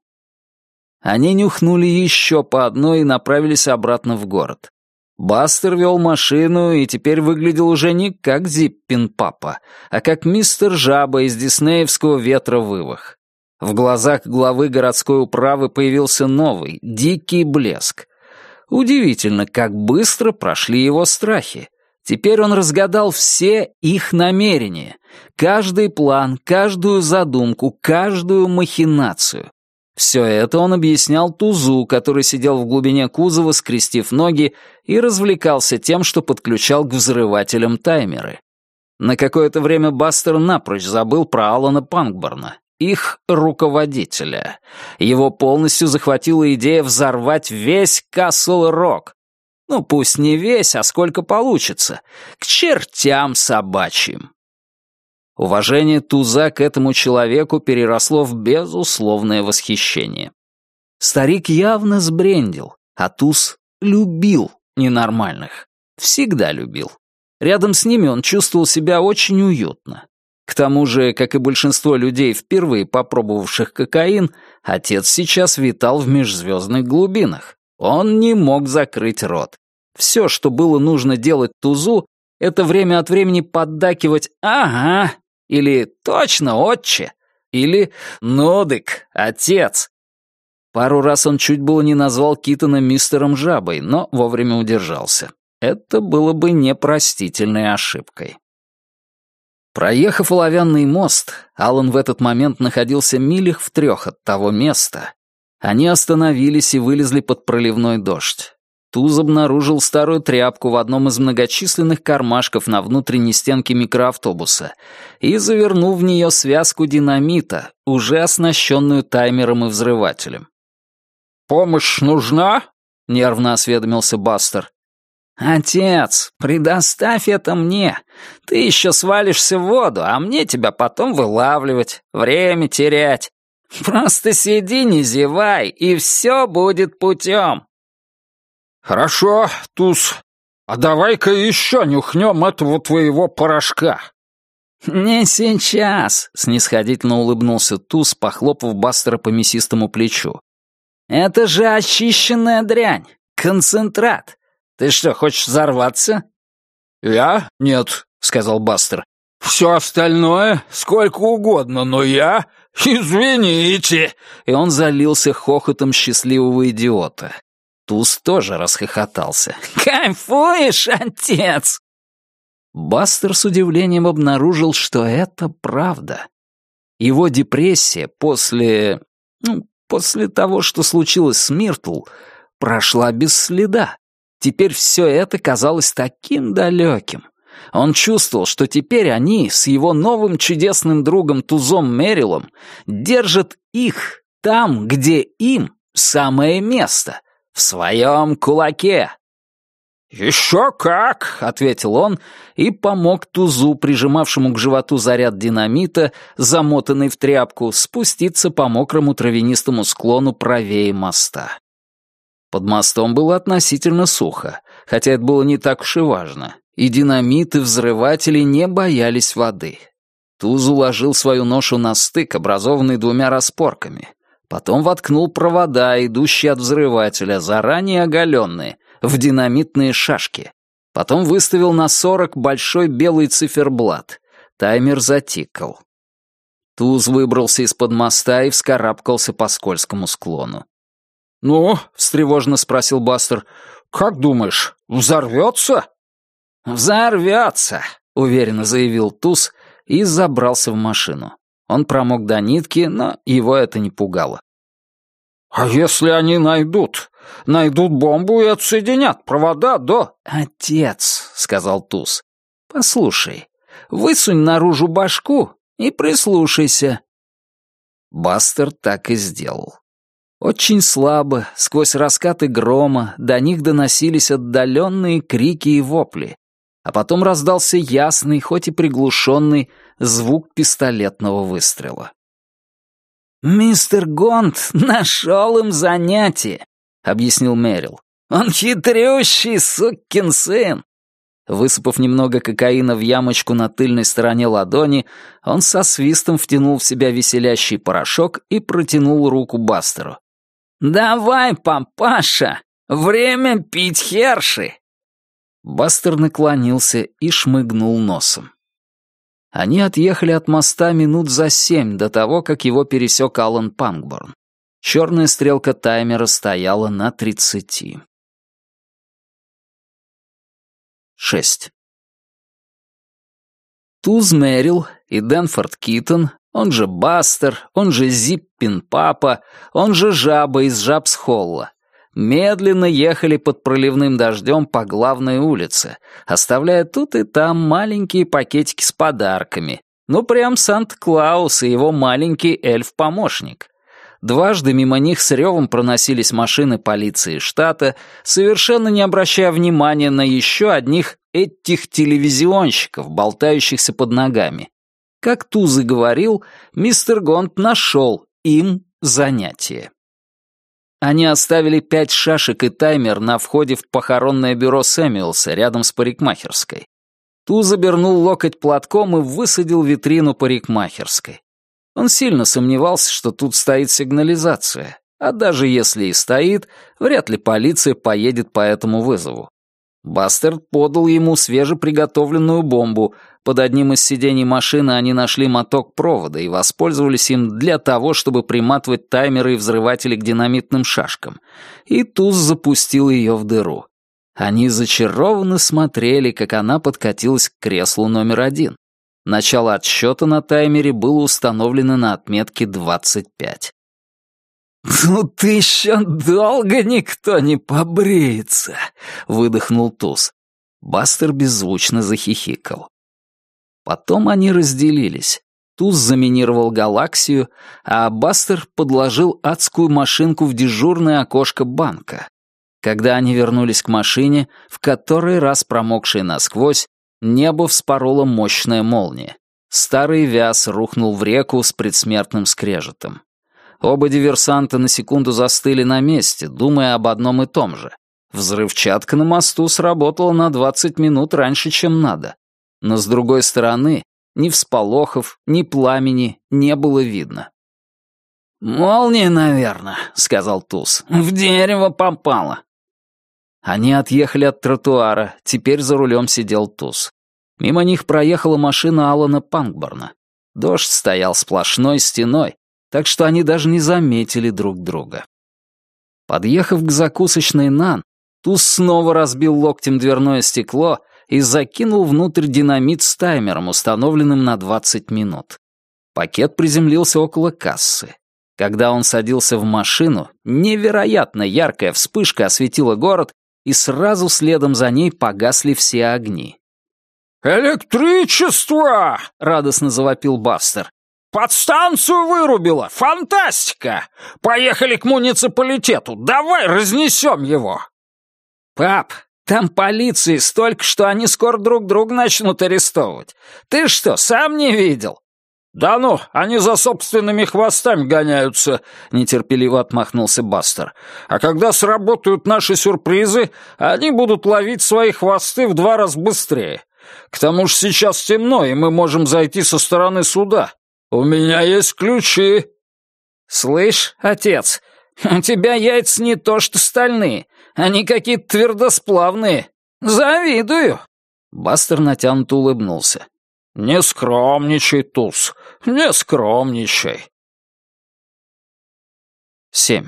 Они нюхнули еще по одной и направились обратно в город. Бастер вел машину и теперь выглядел уже не как Зиппин папа, а как мистер Жаба из диснеевского «Ветра вывах». В глазах главы городской управы появился новый, дикий блеск. Удивительно, как быстро прошли его страхи. Теперь он разгадал все их намерения, каждый план, каждую задумку, каждую махинацию. Все это он объяснял Тузу, который сидел в глубине кузова, скрестив ноги, и развлекался тем, что подключал к взрывателям таймеры. На какое-то время Бастер напрочь забыл про Алана Панкборна, их руководителя. Его полностью захватила идея взорвать весь Касл-Рок. Ну, пусть не весь, а сколько получится. К чертям собачьим. Уважение Туза к этому человеку переросло в безусловное восхищение. Старик явно сбрендил, а Туз любил ненормальных. Всегда любил. Рядом с ними он чувствовал себя очень уютно. К тому же, как и большинство людей, впервые попробовавших кокаин, отец сейчас витал в межзвездных глубинах. Он не мог закрыть рот. Все, что было нужно делать Тузу, это время от времени поддакивать «Ага», или «Точно, отче», или «Ну-дык, отец». Пару раз он чуть было не назвал Китона мистером Жабой, но вовремя удержался. Это было бы непростительной ошибкой. Проехав оловянный мост, Алан в этот момент находился милях в трех от того места. Они остановились и вылезли под проливной дождь. Туз обнаружил старую тряпку в одном из многочисленных кармашков на внутренней стенке микроавтобуса и завернул в нее связку динамита, уже оснащенную таймером и взрывателем. «Помощь нужна?» — нервно осведомился Бастер. «Отец, предоставь это мне. Ты еще свалишься в воду, а мне тебя потом вылавливать, время терять. Просто сиди, не зевай, и все будет путем». «Хорошо, Туз, а давай-ка еще нюхнем этого твоего порошка». «Не сейчас», — снисходительно улыбнулся Туз, похлопав Бастера по мясистому плечу. «Это же очищенная дрянь, концентрат. Ты что, хочешь взорваться?» «Я? Нет», — сказал Бастер. «Все остальное сколько угодно, но я... Извините!» И он залился хохотом счастливого идиота. Туз тоже расхохотался. «Кайфуешь, отец?» Бастер с удивлением обнаружил, что это правда. Его депрессия после... ну, после того, что случилось с Миртл, прошла без следа. Теперь все это казалось таким далеким. Он чувствовал, что теперь они с его новым чудесным другом Тузом Меррилом держат их там, где им самое место, в своем кулаке. «Еще как!» — ответил он и помог Тузу, прижимавшему к животу заряд динамита, замотанный в тряпку, спуститься по мокрому травянистому склону правее моста. Под мостом было относительно сухо, хотя это было не так уж и важно, и динамит и взрыватели не боялись воды. Туз уложил свою ношу на стык, образованный двумя распорками. Потом воткнул провода, идущие от взрывателя, заранее оголенные, в динамитные шашки. Потом выставил на сорок большой белый циферблат. Таймер затикал. Туз выбрался из-под моста и вскарабкался по скользкому склону. «Ну?» — встревоженно спросил Бастер. «Как думаешь, взорвется?» «Взорвется!» — уверенно заявил Туз и забрался в машину. Он промок до нитки, но его это не пугало. «А если они найдут? Найдут бомбу и отсоединят провода до...» «Отец», — сказал Туз, — «послушай, высунь наружу башку и прислушайся». Бастер так и сделал. Очень слабо, сквозь раскаты грома, до них доносились отдаленные крики и вопли, а потом раздался ясный, хоть и приглушенный, звук пистолетного выстрела. «Мистер Гонт нашел им занятие», — объяснил Меррил. «Он хитрющий сукин сын». Высыпав немного кокаина в ямочку на тыльной стороне ладони, он со свистом втянул в себя веселящий порошок и протянул руку Бастеру. «Давай, папаша, время пить херши!» Бастер наклонился и шмыгнул носом. Они отъехали от моста минут за семь до того, как его пересек Алан Пангборн. Черная стрелка таймера стояла на тридцати. Шесть. Туз Меррил и Денфорд Китон, он же Бастер, он же Зиппин Папа, он же Жаба из Жабс-Холла, медленно ехали под проливным дождем по главной улице, оставляя тут и там маленькие пакетики с подарками. Ну, прям Санта-Клаус и его маленький эльф-помощник. Дважды мимо них с ревом проносились машины полиции штата, совершенно не обращая внимания на еще одних этих телевизионщиков, болтающихся под ногами. Как Туз и говорил, мистер Гонт нашел им занятие. Они оставили пять шашек и таймер на входе в похоронное бюро Сэмюэлса рядом с парикмахерской. Туз обернул локоть платком и высадил витрину парикмахерской. Он сильно сомневался, что тут стоит сигнализация, а даже если и стоит, вряд ли полиция поедет по этому вызову. Бастер подал ему свежеприготовленную бомбу. Под одним из сидений машины они нашли моток провода и воспользовались им для того, чтобы приматывать таймеры и взрыватели к динамитным шашкам. И Туз запустил ее в дыру. Они зачарованно смотрели, как она подкатилась к креслу номер один. Начало отсчета на таймере было установлено на отметке двадцать пять. «Тут еще долго никто не побреется», — выдохнул Туз. Бастер беззвучно захихикал. Потом они разделились. Туз заминировал галаксию, а Бастер подложил адскую машинку в дежурное окошко банка. Когда они вернулись к машине, в который раз промокшей насквозь, небо вспорола мощная молния. Старый вяз рухнул в реку с предсмертным скрежетом. Оба диверсанта на секунду застыли на месте, думая об одном и том же. Взрывчатка на мосту сработала на двадцать минут раньше, чем надо. Но с другой стороны, ни всполохов, ни пламени не было видно. «Молния, наверное», — сказал Туз. «В дерево попала». Они отъехали от тротуара, теперь за рулем сидел Туз. Мимо них проехала машина Алана Панкборна. Дождь стоял сплошной стеной, так что они даже не заметили друг друга. Подъехав к закусочной «Нан», Туз снова разбил локтем дверное стекло и закинул внутрь динамит с таймером, установленным на двадцать минут. Пакет приземлился около кассы. Когда он садился в машину, невероятно яркая вспышка осветила город, и сразу следом за ней погасли все огни. «Электричество!» — радостно завопил Бастер. «Подстанцию вырубило! Фантастика! Поехали к муниципалитету! Давай разнесем его!» «Пап, там полиции столько, что они скоро друг друга начнут арестовывать. Ты что, сам не видел?» «Да ну, они за собственными хвостами гоняются», — нетерпеливо отмахнулся Бастер. «А когда сработают наши сюрпризы, они будут ловить свои хвосты в два раза быстрее. К тому же сейчас темно, и мы можем зайти со стороны суда. У меня есть ключи». «Слышь, отец, у тебя яйца не то что стальные, они какие-то твердосплавные. Завидую». Бастер натянуто улыбнулся. «Не скромничай, Туз, не скромничай». семь.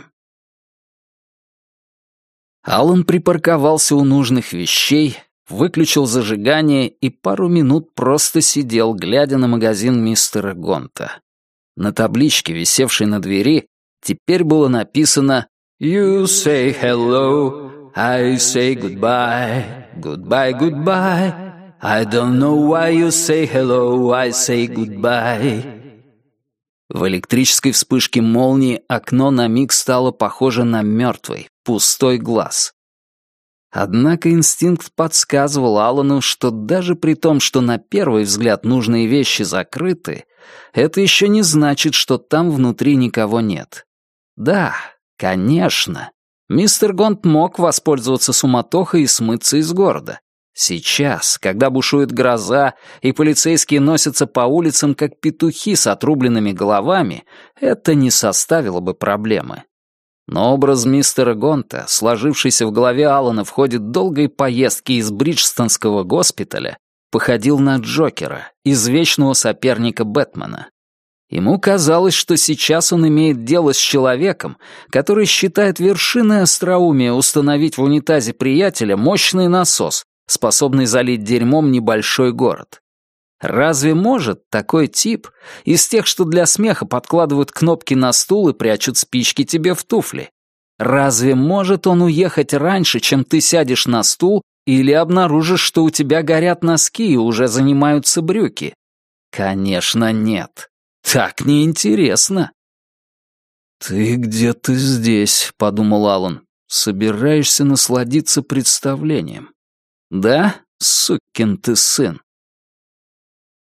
Алан припарковался у нужных вещей, выключил зажигание и пару минут просто сидел, глядя на магазин мистера Гонта. На табличке, висевшей на двери, теперь было написано «You say hello, I say goodbye, goodbye, goodbye. I don't know why you say hello, I say goodbye». В электрической вспышке молнии окно на миг стало похоже на мертвый, пустой глаз. Однако инстинкт подсказывал Алану, что даже при том, что на первый взгляд нужные вещи закрыты, это еще не значит, что там внутри никого нет. Да, конечно, мистер Гонт мог воспользоваться суматохой и смыться из города. Сейчас, когда бушует гроза и полицейские носятся по улицам, как петухи с отрубленными головами, это не составило бы проблемы. Но образ мистера Гонта, сложившийся в голове Алана в ходе долгой поездки из Бриджстонского госпиталя, походил на Джокера, извечного соперника Бэтмена. Ему казалось, что сейчас он имеет дело с человеком, который считает вершиной остроумия установить в унитазе приятеля мощный насос, способный залить дерьмом небольшой город. Разве может такой тип, из тех, что для смеха подкладывают кнопки на стул и прячут спички тебе в туфли, разве может он уехать раньше, чем ты сядешь на стул или обнаружишь, что у тебя горят носки и уже занимаются брюки? Конечно, нет. Так неинтересно. «Ты где-то здесь», — подумал Алан. «Собираешься насладиться представлением». «Да, сукин ты сын».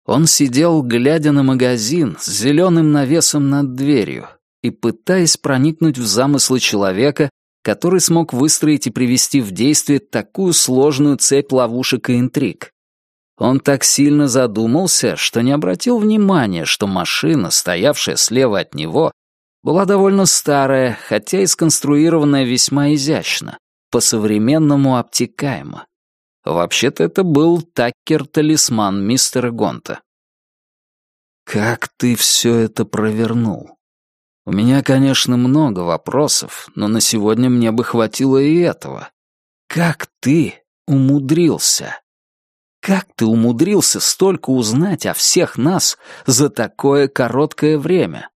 Он сидел, глядя на магазин с зеленым навесом над дверью и пытаясь проникнуть в замыслы человека, который смог выстроить и привести в действие такую сложную цепь ловушек и интриг. Он так сильно задумался, что не обратил внимания, что машина, стоявшая слева от него, была довольно старая, хотя и сконструированная весьма изящно, по-современному обтекаемо. Вообще-то это был Таккер-талисман мистера Гонта. «Как ты все это провернул? У меня, конечно, много вопросов, но на сегодня мне бы хватило и этого. Как ты умудрился? Как ты умудрился столько узнать о всех нас за такое короткое время?»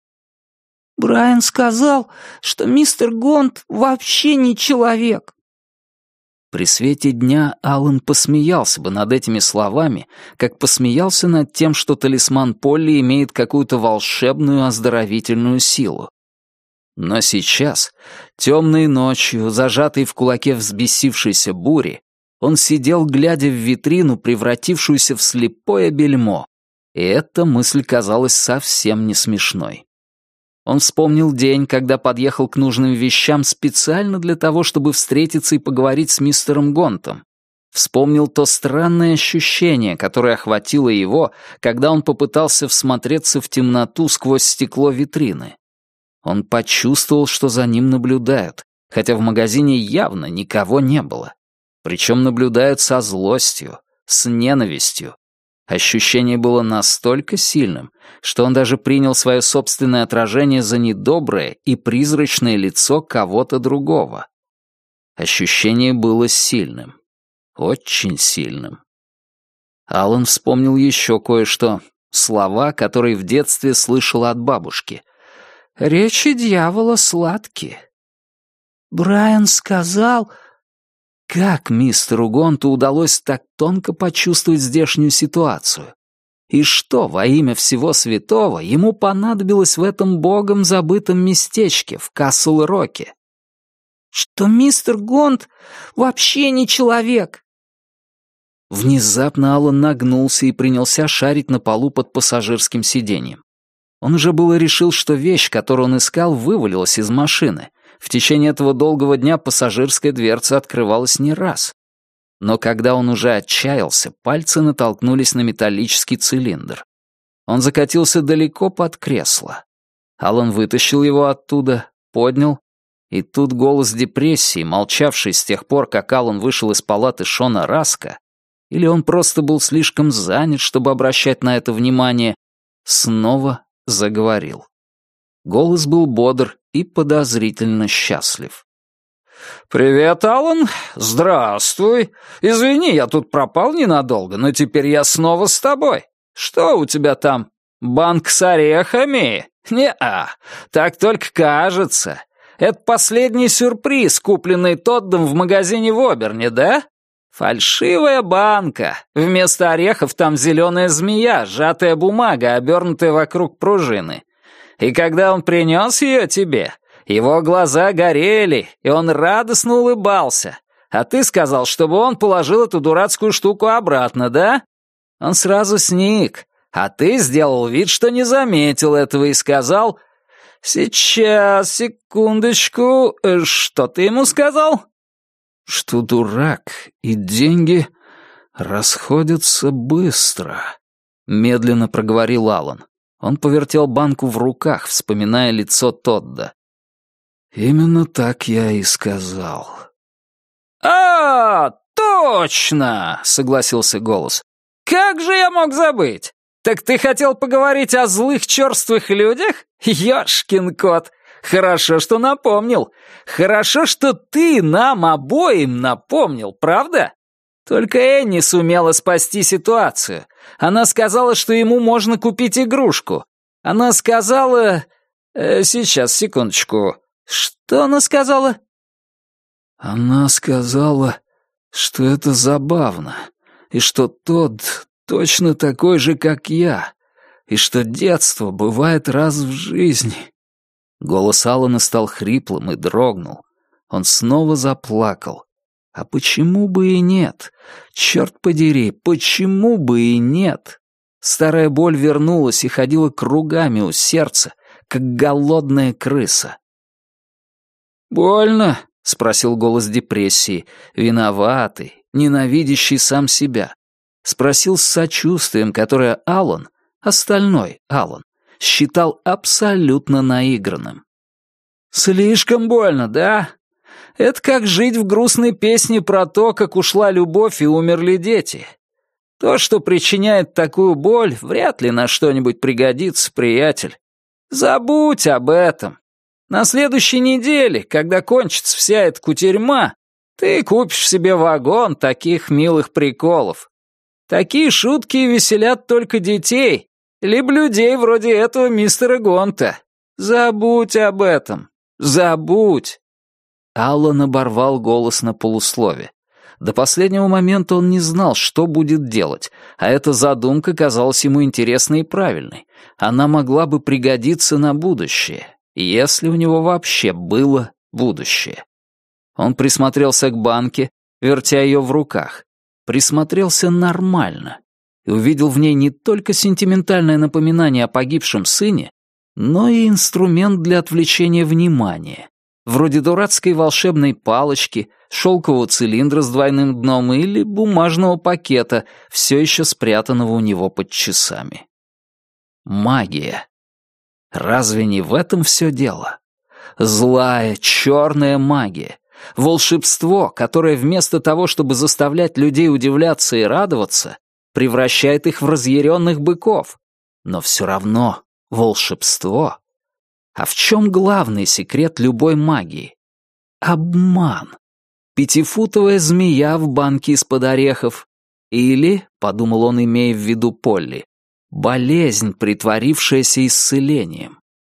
«Брайан сказал, что мистер Гонт вообще не человек». При свете дня Аллан посмеялся бы над этими словами, как посмеялся над тем, что талисман Полли имеет какую-то волшебную оздоровительную силу. Но сейчас, темной ночью, зажатый в кулаке взбесившейся бури, он сидел, глядя в витрину, превратившуюся в слепое бельмо, и эта мысль казалась совсем не смешной. Он вспомнил день, когда подъехал к нужным вещам специально для того, чтобы встретиться и поговорить с мистером Гонтом. Вспомнил то странное ощущение, которое охватило его, когда он попытался всмотреться в темноту сквозь стекло витрины. Он почувствовал, что за ним наблюдают, хотя в магазине явно никого не было. Причем наблюдают со злостью, с ненавистью. Ощущение было настолько сильным, что он даже принял свое собственное отражение за недоброе и призрачное лицо кого-то другого. Ощущение было сильным. Очень сильным. Аллан вспомнил еще кое-что. Слова, которые в детстве слышал от бабушки. «Речи дьявола сладкие». «Брайан сказал...» Как мистеру Гонту удалось так тонко почувствовать здешнюю ситуацию? И что во имя всего святого ему понадобилось в этом богом забытом местечке в Касл-Роке? «Что мистер Гонт вообще не человек». Внезапно Аллан нагнулся и принялся шарить на полу под пассажирским сиденьем. Он уже было решил, что вещь, которую он искал, вывалилась из машины. В течение этого долгого дня пассажирская дверца открывалась не раз. Но когда он уже отчаялся, пальцы натолкнулись на металлический цилиндр. Он закатился далеко под кресло. Аллан вытащил его оттуда, поднял, и тут голос депрессии, молчавший с тех пор, как Аллан вышел из палаты Шона Раска, или он просто был слишком занят, чтобы обращать на это внимание, снова заговорил. Голос был бодр и подозрительно счастлив. «Привет, Аллан. Здравствуй. Извини, я тут пропал ненадолго, но теперь я снова с тобой. Что у тебя там? Банк с орехами? Не-а, так только кажется. Это последний сюрприз, купленный Тоддом в магазине в Оберне, да? Фальшивая банка. Вместо орехов там зеленая змея, сжатая бумага, обернутая вокруг пружины. И когда он принес ее тебе, его глаза горели, и он радостно улыбался. А ты сказал, чтобы он положил эту дурацкую штуку обратно, да? Он сразу сник, а ты сделал вид, что не заметил этого и сказал... Сейчас, секундочку, что ты ему сказал? Что дурак и деньги расходятся быстро, медленно проговорил Аллан. Он повертел банку в руках, вспоминая лицо Тодда. «Именно так я и сказал». «А, точно!» — согласился голос. «Как же я мог забыть? Так ты хотел поговорить о злых черствых людях? Ёшкин кот! Хорошо, что напомнил. Хорошо, что ты нам обоим напомнил, правда? Только Энни сумела спасти ситуацию. Она сказала, что ему можно купить игрушку. Она сказала... Э, сейчас, секундочку. Что она сказала? Она сказала, что это забавно, и что Тодд точно такой же, как я, и что детство бывает раз в жизни. Голос Аллана стал хриплым и дрогнул. Он снова заплакал. А почему бы и нет? Черт подери, почему бы и нет? Старая боль вернулась и ходила кругами у сердца, как голодная крыса. «Больно?» — спросил голос депрессии, виноватый, ненавидящий сам себя. Спросил с сочувствием, которое Алан, остальной Алан, считал абсолютно наигранным. «Слишком больно, да? Это как жить в грустной песне про то, как ушла любовь и умерли дети. То, что причиняет такую боль, вряд ли на что-нибудь пригодится, приятель. Забудь об этом. На следующей неделе, когда кончится вся эта кутерьма, ты купишь себе вагон таких милых приколов. Такие шутки веселят только детей, либо людей вроде этого мистера Гонта. Забудь об этом. Забудь. Аллан оборвал голос на полуслове. До последнего момента он не знал, что будет делать, а эта задумка казалась ему интересной и правильной. Она могла бы пригодиться на будущее, если у него вообще было будущее. Он присмотрелся к банке, вертя ее в руках. Присмотрелся нормально и увидел в ней не только сентиментальное напоминание о погибшем сыне, но и инструмент для отвлечения внимания, вроде дурацкой волшебной палочки, шелкового цилиндра с двойным дном или бумажного пакета, все еще спрятанного у него под часами. Магия. Разве не в этом все дело? Злая, черная магия. Волшебство, которое вместо того, чтобы заставлять людей удивляться и радоваться, превращает их в разъяренных быков. Но все равно волшебство. А в чем главный секрет любой магии? Обман. Пятифутовая змея в банке из-под орехов. Или, подумал он, имея в виду Полли, болезнь, притворившаяся исцелением.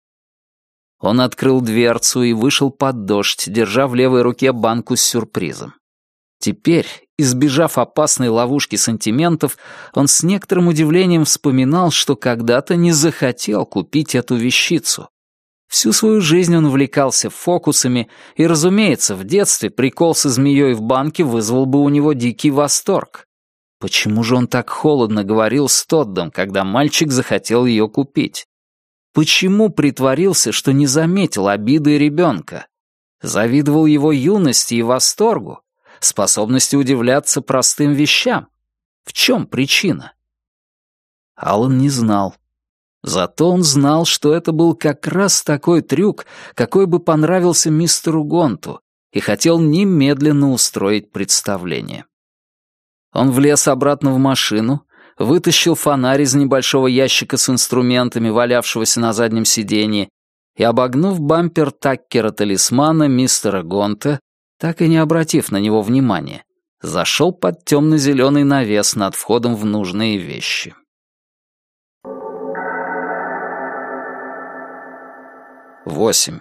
Он открыл дверцу и вышел под дождь, держа в левой руке банку с сюрпризом. Теперь, избежав опасной ловушки сантиментов, он с некоторым удивлением вспоминал, что когда-то не захотел купить эту вещицу. Всю свою жизнь он увлекался фокусами, и, разумеется, в детстве прикол со змеей в банке вызвал бы у него дикий восторг. Почему же он так холодно говорил с Тоддом, когда мальчик захотел ее купить? Почему притворился, что не заметил обиды ребенка? Завидовал его юности и восторгу, способности удивляться простым вещам. В чем причина? Алан не знал. Зато он знал, что это был как раз такой трюк, какой бы понравился мистеру Гонту, и хотел немедленно устроить представление. Он влез обратно в машину, вытащил фонарь из небольшого ящика с инструментами, валявшегося на заднем сиденье, и, обогнув бампер Таккера-талисмана мистера Гонта, так и не обратив на него внимания, зашел под темно-зеленый навес над входом в нужные вещи. Восемь.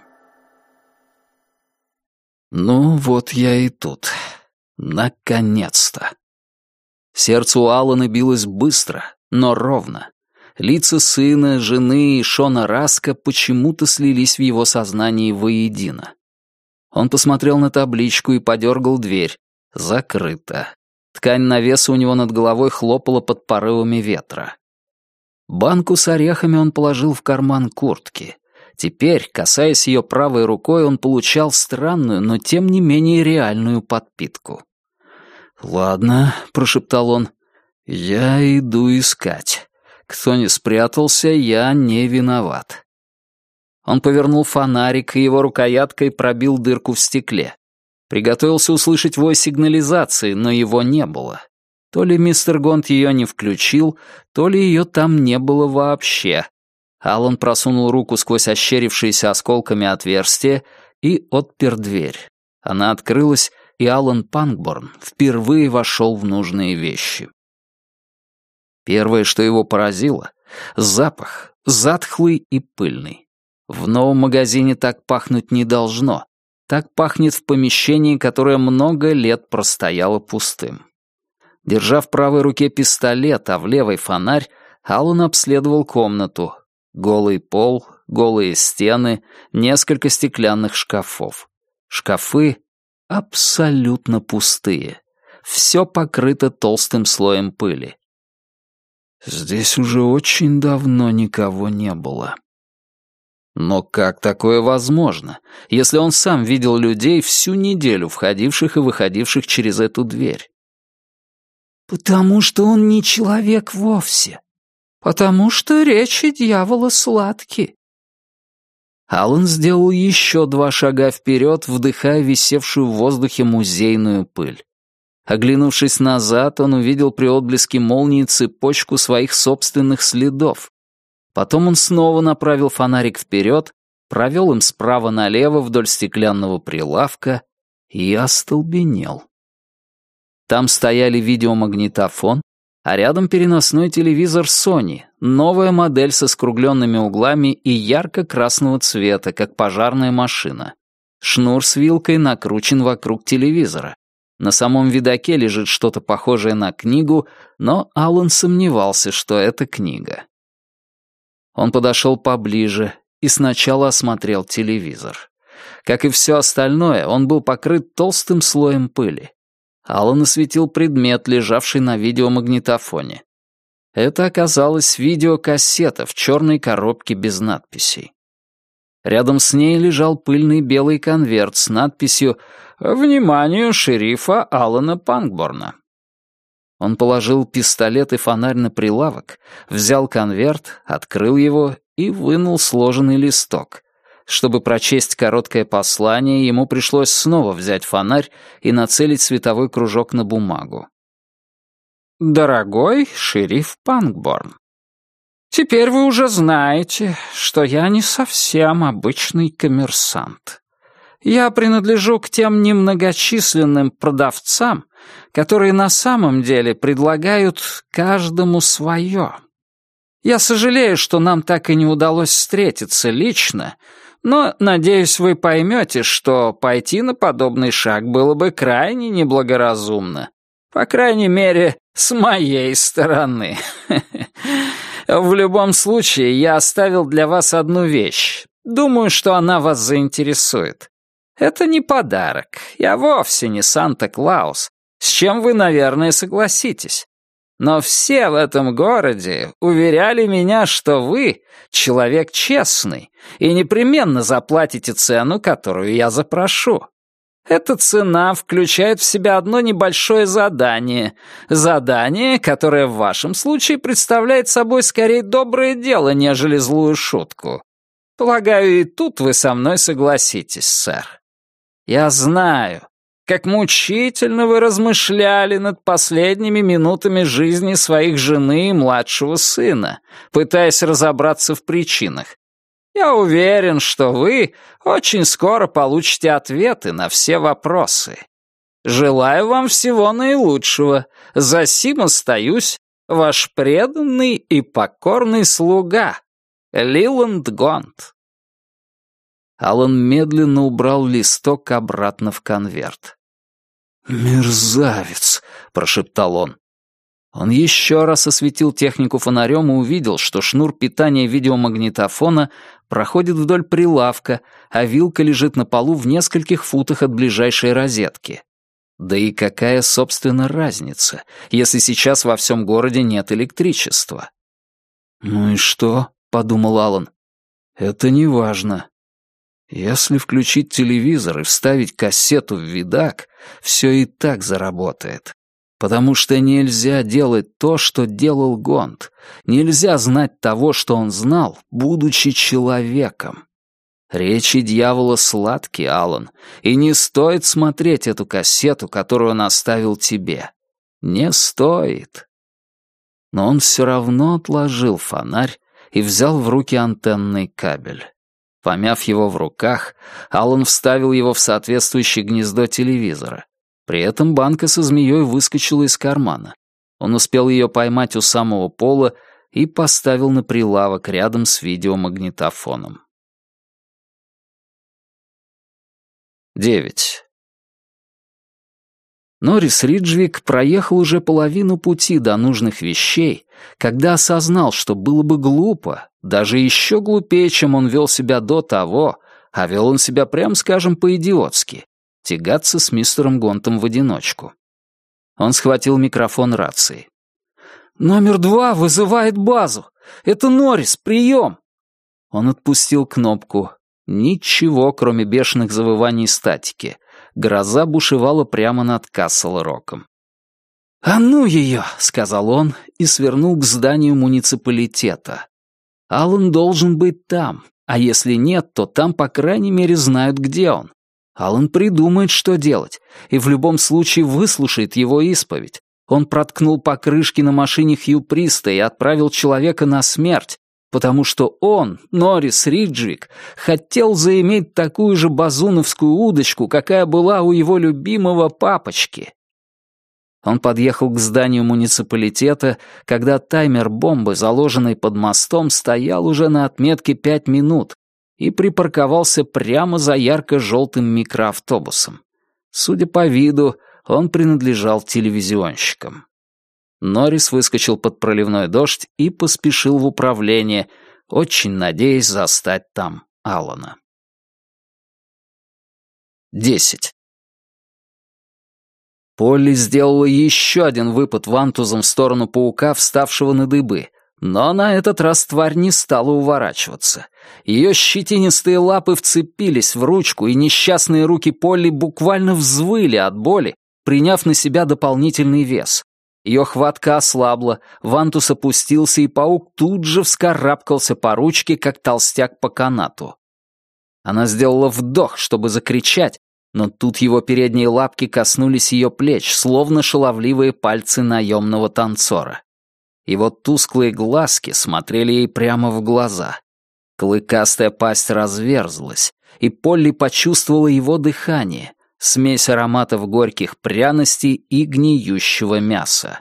Ну, вот я и тут. Наконец-то. Сердце у Алана билось быстро, но ровно. Лица сына, жены и Шона Раска почему-то слились в его сознании воедино. Он посмотрел на табличку и подергал дверь. Закрыто. Ткань навеса у него над головой хлопала под порывами ветра. Банку с орехами он положил в карман куртки. Теперь, касаясь ее правой рукой, он получал странную, но тем не менее реальную подпитку. «Ладно», — прошептал он, — «я иду искать. Кто не спрятался, я не виноват». Он повернул фонарик, и его рукояткой пробил дырку в стекле. Приготовился услышать вой сигнализации, но его не было. То ли мистер Гонт ее не включил, то ли ее там не было вообще. Алан просунул руку сквозь ощерившееся осколками отверстие и отпер дверь. Она открылась, и Алан Пангборн впервые вошел в нужные вещи. Первое, что его поразило — запах, затхлый и пыльный. В новом магазине так пахнуть не должно. Так пахнет в помещении, которое много лет простояло пустым. Держа в правой руке пистолет, а в левой фонарь, Алан обследовал комнату. Голый пол, голые стены, несколько стеклянных шкафов. Шкафы абсолютно пустые. Все покрыто толстым слоем пыли. Здесь уже очень давно никого не было. Но как такое возможно, если он сам видел людей всю неделю, входивших и выходивших через эту дверь? «Потому что он не человек вовсе. Потому что речи дьявола сладки». Алан сделал еще два шага вперед, вдыхая висевшую в воздухе музейную пыль. Оглянувшись назад, он увидел при отблеске молнии цепочку своих собственных следов. Потом он снова направил фонарик вперед, провел им справа налево вдоль стеклянного прилавка и остолбенел. Там стояли видеомагнитофон, а рядом переносной телевизор Sony, новая модель со скругленными углами и ярко-красного цвета, как пожарная машина. Шнур с вилкой накручен вокруг телевизора. На самом видаке лежит что-то похожее на книгу, но Алан сомневался, что это книга. Он подошел поближе и сначала осмотрел телевизор. Как и все остальное, он был покрыт толстым слоем пыли. Алан осветил предмет, лежавший на видеомагнитофоне. Это оказалась видеокассета в черной коробке без надписей. Рядом с ней лежал пыльный белый конверт с надписью «Вниманию шерифа Алана Пангборна». Он положил пистолет и фонарь на прилавок, взял конверт, открыл его и вынул сложенный листок. Чтобы прочесть короткое послание, ему пришлось снова взять фонарь и нацелить световой кружок на бумагу. «Дорогой шериф Пангборн, теперь вы уже знаете, что я не совсем обычный коммерсант. Я принадлежу к тем немногочисленным продавцам, которые на самом деле предлагают каждому свое. Я сожалею, что нам так и не удалось встретиться лично, но, надеюсь, вы поймете, что пойти на подобный шаг было бы крайне неблагоразумно. По крайней мере, с моей стороны. В любом случае, я оставил для вас одну вещь. Думаю, что она вас заинтересует. Это не подарок. Я вовсе не Санта-Клаус, с чем вы, наверное, согласитесь. Но все в этом городе уверяли меня, что вы человек честный и непременно заплатите цену, которую я запрошу. Эта цена включает в себя одно небольшое задание. Задание, которое в вашем случае представляет собой скорее доброе дело, нежели злую шутку. Полагаю, и тут вы со мной согласитесь, сэр. Я знаю, как мучительно вы размышляли над последними минутами жизни своих жены и младшего сына, пытаясь разобраться в причинах. Я уверен, что вы очень скоро получите ответы на все вопросы. Желаю вам всего наилучшего. Засим остаюсь, ваш преданный и покорный слуга, Лиланд Гонт. Алан медленно убрал листок обратно в конверт. «Мерзавец!» — прошептал он. Он еще раз осветил технику фонарем и увидел, что шнур питания видеомагнитофона проходит вдоль прилавка, а вилка лежит на полу в нескольких футах от ближайшей розетки. Да и какая, собственно, разница, если сейчас во всем городе нет электричества? «Ну и что?» — подумал Алан. «Это не важно. Если включить телевизор и вставить кассету в видак, все и так заработает. Потому что нельзя делать то, что делал Гонт. Нельзя знать того, что он знал, будучи человеком. Речи дьявола сладкие, Алан, и не стоит смотреть эту кассету, которую он оставил тебе. Не стоит». Но он все равно отложил фонарь и взял в руки антенный кабель. Помяв его в руках, Алан вставил его в соответствующее гнездо телевизора. При этом банка со змеей выскочила из кармана. Он успел ее поймать у самого пола и поставил на прилавок рядом с видеомагнитофоном. девять. Норрис Риджвик проехал уже половину пути до нужных вещей, когда осознал, что было бы глупо, даже еще глупее, чем он вел себя до того, а вел он себя, прям скажем, по-идиотски, тягаться с мистером Гонтом в одиночку. Он схватил микрофон рации. «Номер два вызывает базу! Это Норрис, прием!» Он отпустил кнопку. Ничего, кроме бешеных завываний статики. Гроза бушевала прямо над Касл-Роком. «А ну ее!» — сказал он и свернул к зданию муниципалитета. Аллан должен быть там, а если нет, то там, по крайней мере, знают, где он. Аллан придумает, что делать, и в любом случае выслушает его исповедь. Он проткнул покрышки на машине Хью Приста и отправил человека на смерть, потому что он, Норрис Риджвик, хотел заиметь такую же базуновскую удочку, какая была у его любимого папочки. Он подъехал к зданию муниципалитета, когда таймер бомбы, заложенной под мостом, стоял уже на отметке пять минут и припарковался прямо за ярко-желтым микроавтобусом. Судя по виду, он принадлежал телевизионщикам. Норрис выскочил под проливной дождь и поспешил в управление, очень надеясь застать там Аллана. Десять. Полли сделала еще один выпад вантузом в сторону паука, вставшего на дыбы, но на этот раз тварь не стала уворачиваться. Ее щетинистые лапы вцепились в ручку, и несчастные руки Полли буквально взвыли от боли, приняв на себя дополнительный вес. Ее хватка ослабла, вантус опустился, и паук тут же вскарабкался по ручке, как толстяк по канату. Она сделала вдох, чтобы закричать, но тут его передние лапки коснулись ее плеч, словно шаловливые пальцы наемного танцора. Его тусклые глазки смотрели ей прямо в глаза. Клыкастая пасть разверзлась, и Полли почувствовала его дыхание, смесь ароматов горьких пряностей и гниющего мяса.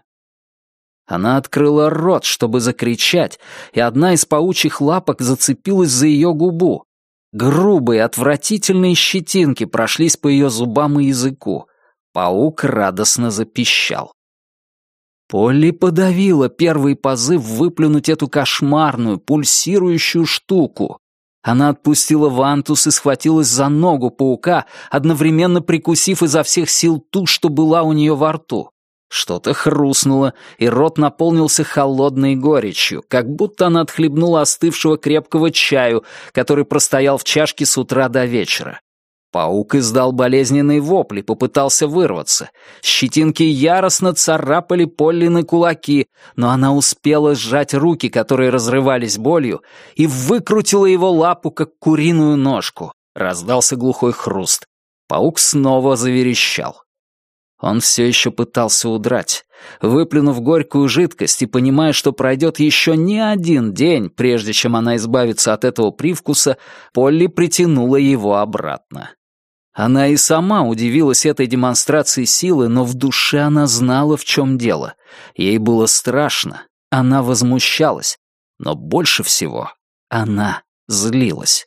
Она открыла рот, чтобы закричать, и одна из паучьих лапок зацепилась за ее губу. Грубые, отвратительные щетинки прошлись по ее зубам и языку. Паук радостно запищал. Полли подавила первый позыв выплюнуть эту кошмарную, пульсирующую штуку. Она отпустила вантус и схватилась за ногу паука, одновременно прикусив изо всех сил ту, что была у нее во рту. Что-то хрустнуло, и рот наполнился холодной горечью, как будто она отхлебнула остывшего крепкого чаю, который простоял в чашке с утра до вечера. Паук издал болезненный вопль и попытался вырваться. Щетинки яростно царапали Поллины кулаки, но она успела сжать руки, которые разрывались болью, и выкрутила его лапу, как куриную ножку. Раздался глухой хруст. Паук снова заверещал. Он все еще пытался удрать. Выплюнув горькую жидкость и понимая, что пройдет еще не один день, прежде чем она избавится от этого привкуса, Полли притянула его обратно. Она и сама удивилась этой демонстрации силы, но в душе она знала, в чем дело. Ей было страшно, она возмущалась, но больше всего она злилась.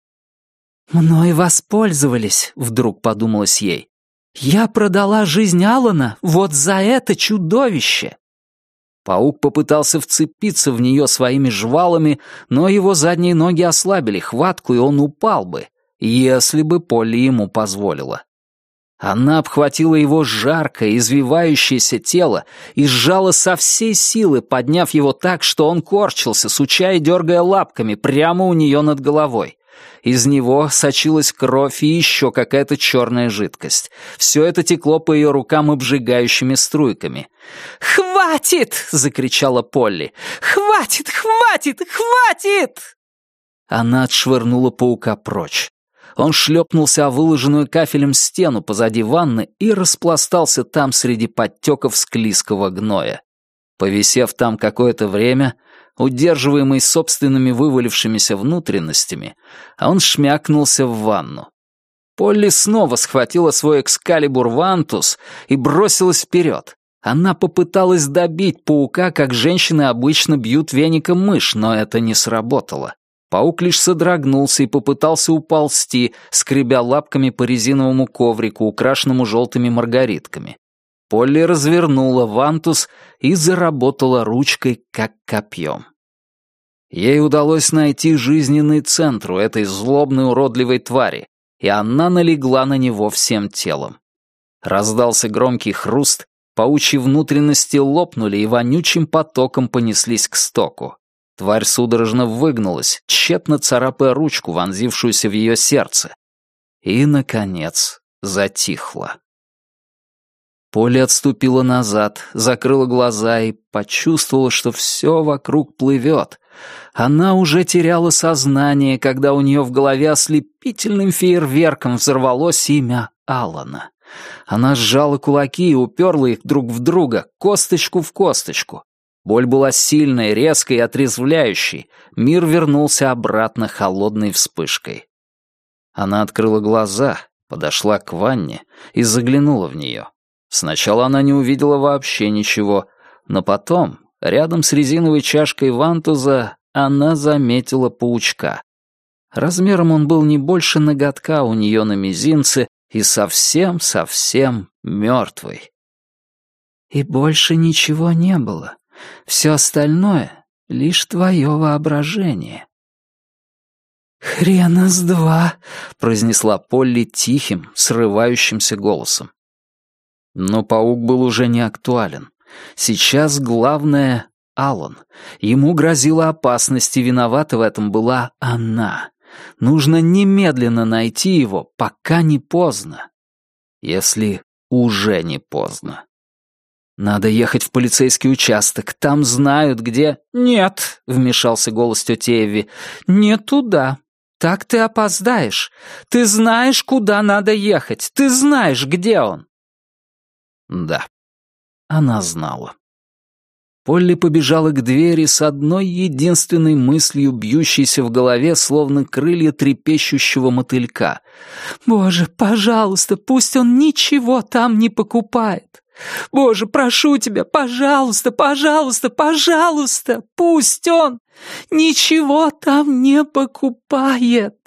«Мной воспользовались», — вдруг подумалось ей. «Я продала жизнь Аллана вот за это чудовище!» Паук попытался вцепиться в нее своими жвалами, но его задние ноги ослабили хватку, и он упал бы, если бы Полли ему позволила. Она обхватила его жаркое, извивающееся тело и сжала со всей силы, подняв его так, что он корчился, суча и дергая лапками прямо у нее над головой. Из него сочилась кровь и еще какая-то черная жидкость. Все это текло по ее рукам обжигающими струйками. «Хватит!» — закричала Полли. «Хватит! Хватит! Хватит!» Она отшвырнула паука прочь. Он шлепнулся о выложенную кафелем стену позади ванны и распластался там среди подтеков склизкого гноя. Повисев там какое-то время, удерживаемый собственными вывалившимися внутренностями, а он шмякнулся в ванну. Полли снова схватила свой экскалибур Вантус и бросилась вперед. Она попыталась добить паука, как женщины обычно бьют веником мышь, но это не сработало. Паук лишь содрогнулся и попытался уползти, скребя лапками по резиновому коврику, украшенному желтыми маргаритками. Полли развернула Вантус и заработала ручкой, как копьем. Ей удалось найти жизненный центр у этой злобной уродливой твари, и она налегла на него всем телом. Раздался громкий хруст, паучьи внутренности лопнули и вонючим потоком понеслись к стоку. Тварь судорожно выгнулась, тщетно царапая ручку, вонзившуюся в ее сердце. И, наконец, затихла. Полли отступила назад, закрыла глаза и почувствовала, что все вокруг плывет. Она уже теряла сознание, когда у нее в голове ослепительным фейерверком взорвалось имя Алана. Она сжала кулаки и уперла их друг в друга, косточку в косточку. Боль была сильной, резкой и отрезвляющей. Мир вернулся обратно холодной вспышкой. Она открыла глаза, подошла к ванне и заглянула в нее. Сначала она не увидела вообще ничего, но потом, рядом с резиновой чашкой вантуза, она заметила паучка. Размером он был не больше ноготка у нее на мизинце и совсем-совсем мертвый. И больше ничего не было. Все остальное — лишь твое воображение. «Хрена с два», — произнесла Полли тихим, срывающимся голосом. Но паук был уже не актуален. Сейчас главное — Алан. Ему грозила опасность, и виновата в этом была она. Нужно немедленно найти его, пока не поздно. Если уже не поздно. Надо ехать в полицейский участок, там знают, где... «Нет», — вмешался голос тети Эвви, — «не туда. Так ты опоздаешь. Ты знаешь, куда надо ехать. Ты знаешь, где он». Да, она знала. Полли побежала к двери с одной единственной мыслью, бьющейся в голове, словно крылья трепещущего мотылька. «Боже, пожалуйста, пусть он ничего там не покупает. Боже, прошу тебя, пожалуйста, пожалуйста, пожалуйста, пусть он ничего там не покупает».